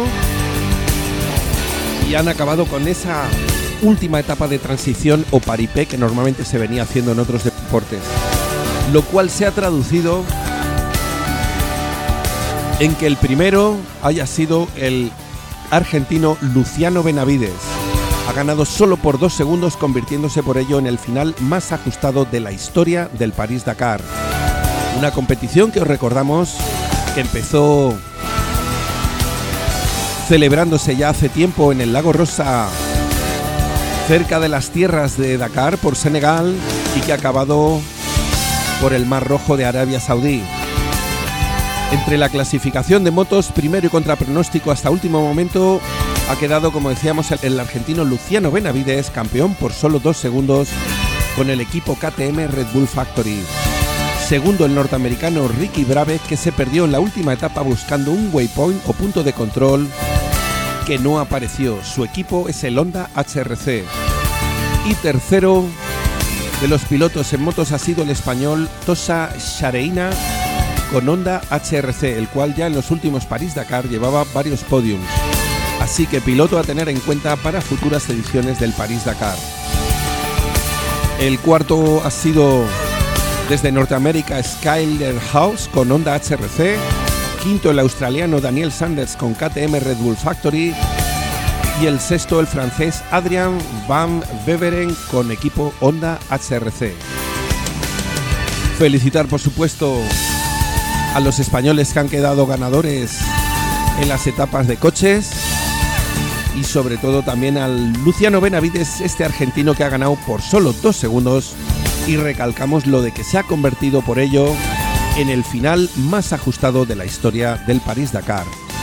y han acabado con esa última etapa de transición o paripé que normalmente se venía haciendo en otros deportes, lo cual se ha traducido en que el primero haya sido el argentino Luciano Benavides. Ha ganado solo por 2 segundos, convirtiéndose por ello en el final más ajustado de la historia del París-Dakar. Una competición que os recordamos que empezó celebrándose ya hace tiempo en el Lago Rosa, cerca de las tierras de Dakar, por Senegal, y que ha acabado por el Mar Rojo de Arabia Saudí. Entre la clasificación de motos, primero y contra pronóstico hasta último momento, ha quedado, como decíamos, el argentino Luciano Benavides, campeón por solo 2 segundos con el equipo KTM Red Bull Factory. Segundo, el norteamericano Ricky Brabec, que se perdió en la última etapa buscando un waypoint o punto de control que no apareció. Su equipo es el Honda HRC. Y tercero de los pilotos en motos ha sido el español Tosa Xareina, con Honda HRC, el cual ya en los últimos París-Dakar llevaba varios podiums. Así que piloto a tener en cuenta para futuras ediciones del París-Dakar. El cuarto ha sido desde Norteamérica Skyler House con Honda HRC. Quinto, el australiano Daniel Sanders con KTM Red Bull Factory. Y el sexto, el francés Adrian Van Beveren con equipo Honda HRC. Felicitar, por supuesto, a los españoles que han quedado ganadores en las etapas de coches, y sobre todo también al Luciano Benavides, este argentino que ha ganado por solo 2 segundos y recalcamos lo de que se ha convertido por ello en el final más ajustado de la historia del París-Dakar.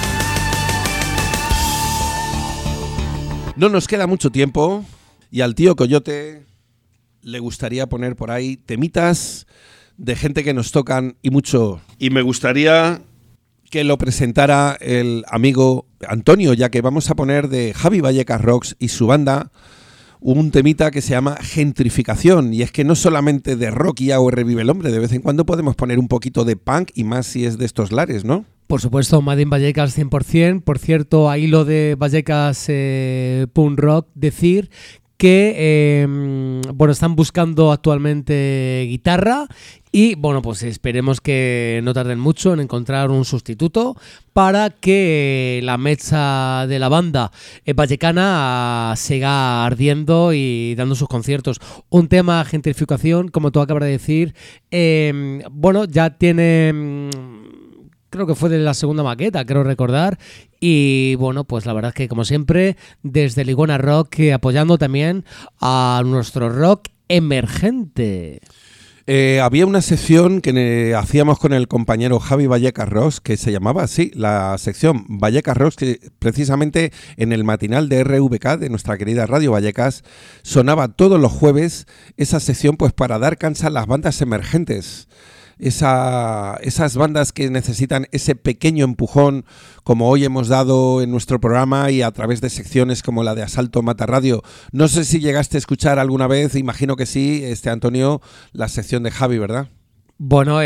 No nos queda mucho tiempo y al tío Coyote le gustaría poner por ahí temitas de gente que nos tocan y mucho. Y me gustaría que lo presentara el amigo Antonio, ya que vamos a poner de Javi Vallecas Rocks y su banda un temita que se llama Gentrificación. Y es que no solamente de rock y AOR Vive el Hombre, de vez en cuando podemos poner un poquito de punk y más si es de estos lares, ¿no? Por supuesto, Made in Vallecas 100%. Por cierto, ahí lo de Vallecas Punk Rock, decir que están buscando actualmente guitarra y pues esperemos que no tarden mucho en encontrar un sustituto para que la mecha de la banda vallecana siga ardiendo y dando sus conciertos. Un tema Gentrificación, como tú acabas de decir, ya tiene... creo que fue de la segunda maqueta, creo recordar. Y pues la verdad es que, como siempre, desde el Iguana Rock, apoyando también a nuestro rock emergente. Había una sección que hacíamos con el compañero Javi Vallecas Rocks, que se llamaba así, la sección Vallecas Rocks, que precisamente en el matinal de RVK, de nuestra querida Radio Vallecas, sonaba todos los jueves esa sección para dar cancha a las bandas emergentes. Esas bandas que necesitan ese pequeño empujón, como hoy hemos dado en nuestro programa y a través de secciones como la de Asalto Mata Radio. No sé si llegaste a escuchar alguna vez, imagino que sí, Antonio, la sección de Javi, ¿verdad? Bueno,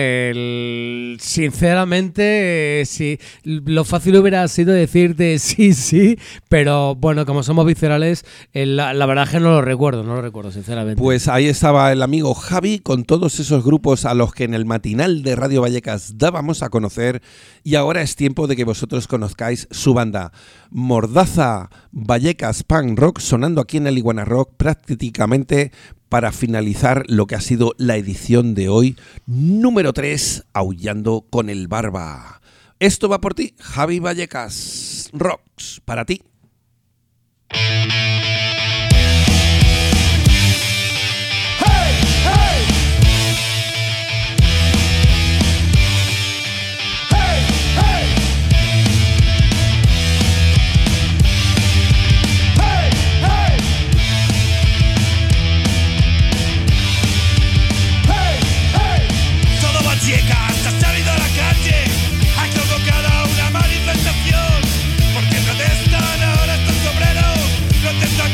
sinceramente, sí, lo fácil hubiera sido decirte sí, pero como somos viscerales, la verdad es que no lo recuerdo, sinceramente. Pues ahí estaba el amigo Javi con todos esos grupos a los que en el matinal de Radio Vallecas dábamos a conocer, y ahora es tiempo de que vosotros conozcáis su banda. Mordaza Vallecas Punk Rock, sonando aquí en el Iguana Rock prácticamente para finalizar lo que ha sido la edición de hoy, número 3, Aullando con el Barba. Esto va por ti, Javi Vallecas Rocks, para ti. Ha salido a la calle, ha convocado una manifestación, porque protestan ahora estos obreros, protestan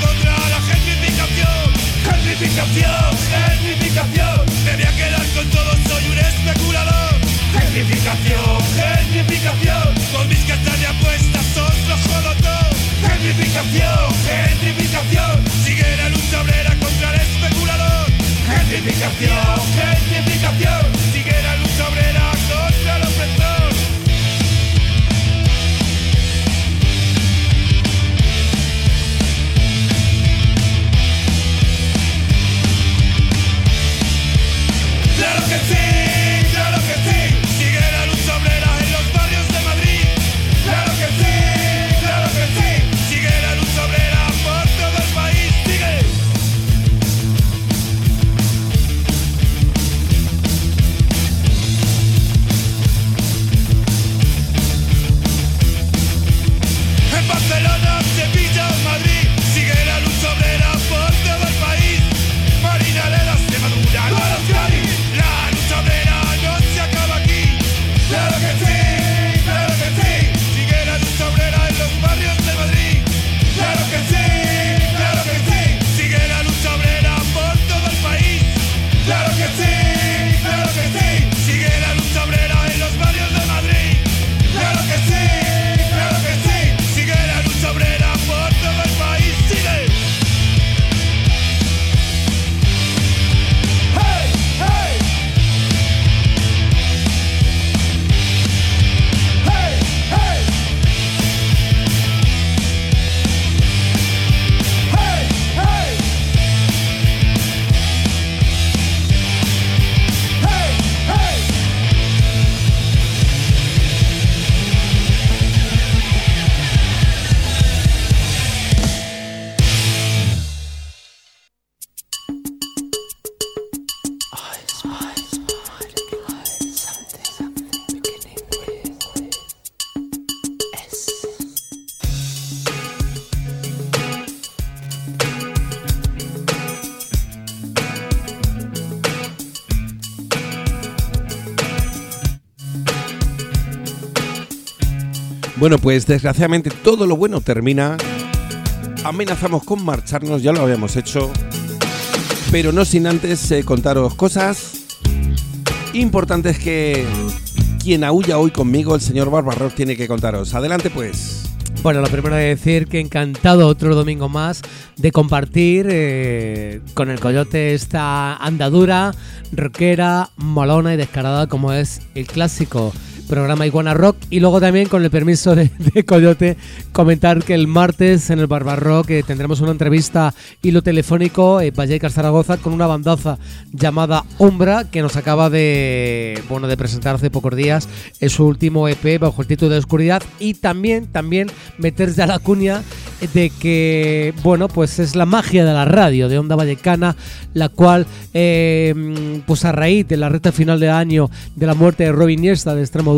Bueno, pues desgraciadamente todo lo bueno termina. Amenazamos con marcharnos, ya lo habíamos hecho, pero no sin antes contaros cosas importantes que quien aúlla hoy conmigo, el señor Barbarrock, tiene que contaros. Adelante pues. Bueno, lo primero de decir que encantado otro domingo más de compartir con el Coyote esta andadura rockera, molona y descarada como es el clásico programa Iguana Rock, y luego también con el permiso de Coyote comentar que el martes en el Barbarrock tendremos una entrevista hilo telefónico Vallecas Zaragoza con una bandaza llamada Umbra que nos acaba de presentar hace pocos días en su último EP bajo el título de Oscuridad, y también meterse a la cuña de que pues es la magia de la radio de Onda Vallecana, la cual pues a raíz de la recta final del año de la muerte de Robin Iniesta de Extremoduro,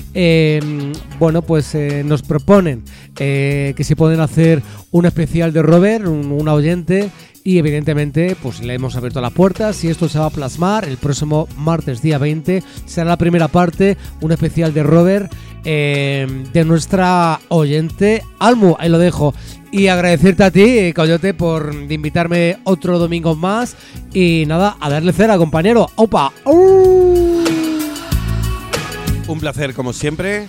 nos proponen que se pueden hacer un especial de Robert, un oyente, y evidentemente pues le hemos abierto las puertas y esto se va a plasmar el próximo martes día 20. Será la primera parte, un especial de Robert de nuestra oyente Almu. Ahí lo dejo. Y agradecerte a ti, Coyote, por invitarme otro domingo más. Y nada, a darle cera, compañero. ¡Opa! Un placer, como siempre,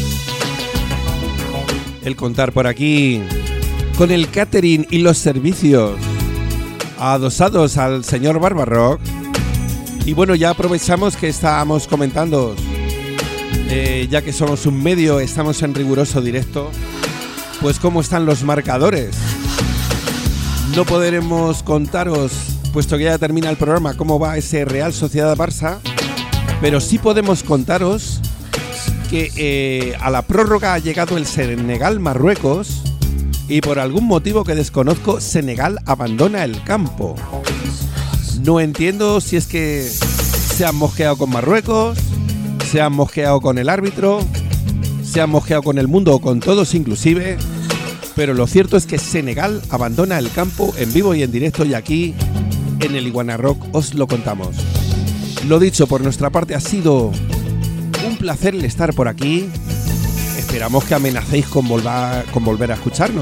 el contar por aquí con el catering y los servicios adosados al señor Barbarrock. Y bueno, ya aprovechamos que estábamos comentando, ya que somos un medio, estamos en riguroso directo, pues cómo están los marcadores. No podremos contaros, puesto que ya termina el programa, cómo va ese Real Sociedad Barça, pero sí podemos contaros que a la prórroga ha llegado el Senegal-Marruecos y por algún motivo que desconozco, Senegal abandona el campo. No entiendo si es que se han mosqueado con Marruecos, se han mosqueado con el árbitro, se han mosqueado con el mundo o con todos inclusive, pero lo cierto es que Senegal abandona el campo en vivo y en directo, y aquí en el Iguana Rock os lo contamos. Lo dicho, por nuestra parte ha sido un placer el estar por aquí. Esperamos que amenacéis con volver a escucharnos.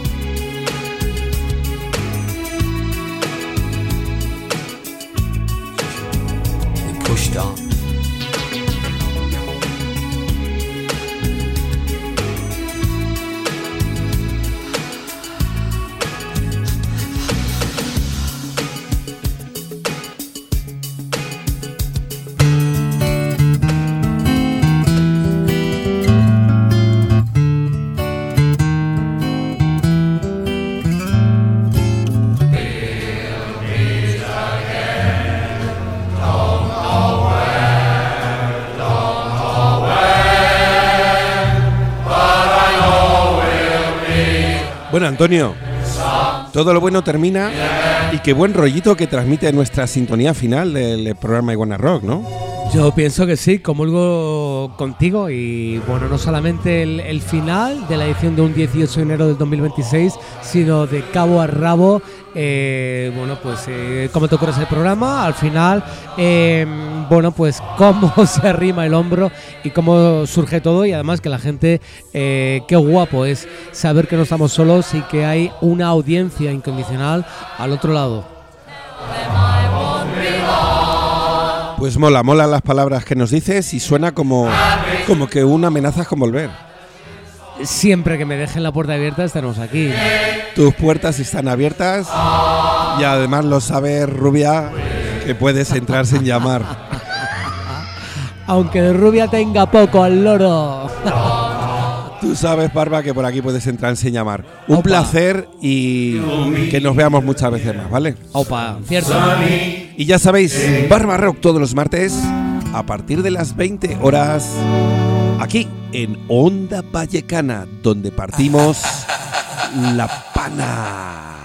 Bueno, Antonio, todo lo bueno termina, y qué buen rollito que transmite nuestra sintonía final del programa Iguana Rock, ¿no? Yo pienso que sí, comulgo contigo, y bueno, no solamente el final de la edición de un 18 de enero del 2026, sino de cabo a rabo, cómo te ocurre el programa, al final, cómo se arrima el hombro y cómo surge todo, y además que la gente, qué guapo es saber que no estamos solos y que hay una audiencia incondicional al otro lado. Pues mola las palabras que nos dices, y suena como que una amenaza con volver. Siempre que me dejen la puerta abierta estaremos aquí. Tus puertas están abiertas, y además lo sabe Rubia, que puedes entrar sin llamar. Aunque de Rubia tenga poco al loro. Tú sabes, Barba, que por aquí puedes entrar sin llamar. Un placer, y que nos veamos muchas veces más, ¿vale? Opa, cierto. Y ya sabéis, Barba Rock todos los martes a partir de las 20 horas aquí en Onda Vallecana, donde partimos la pana.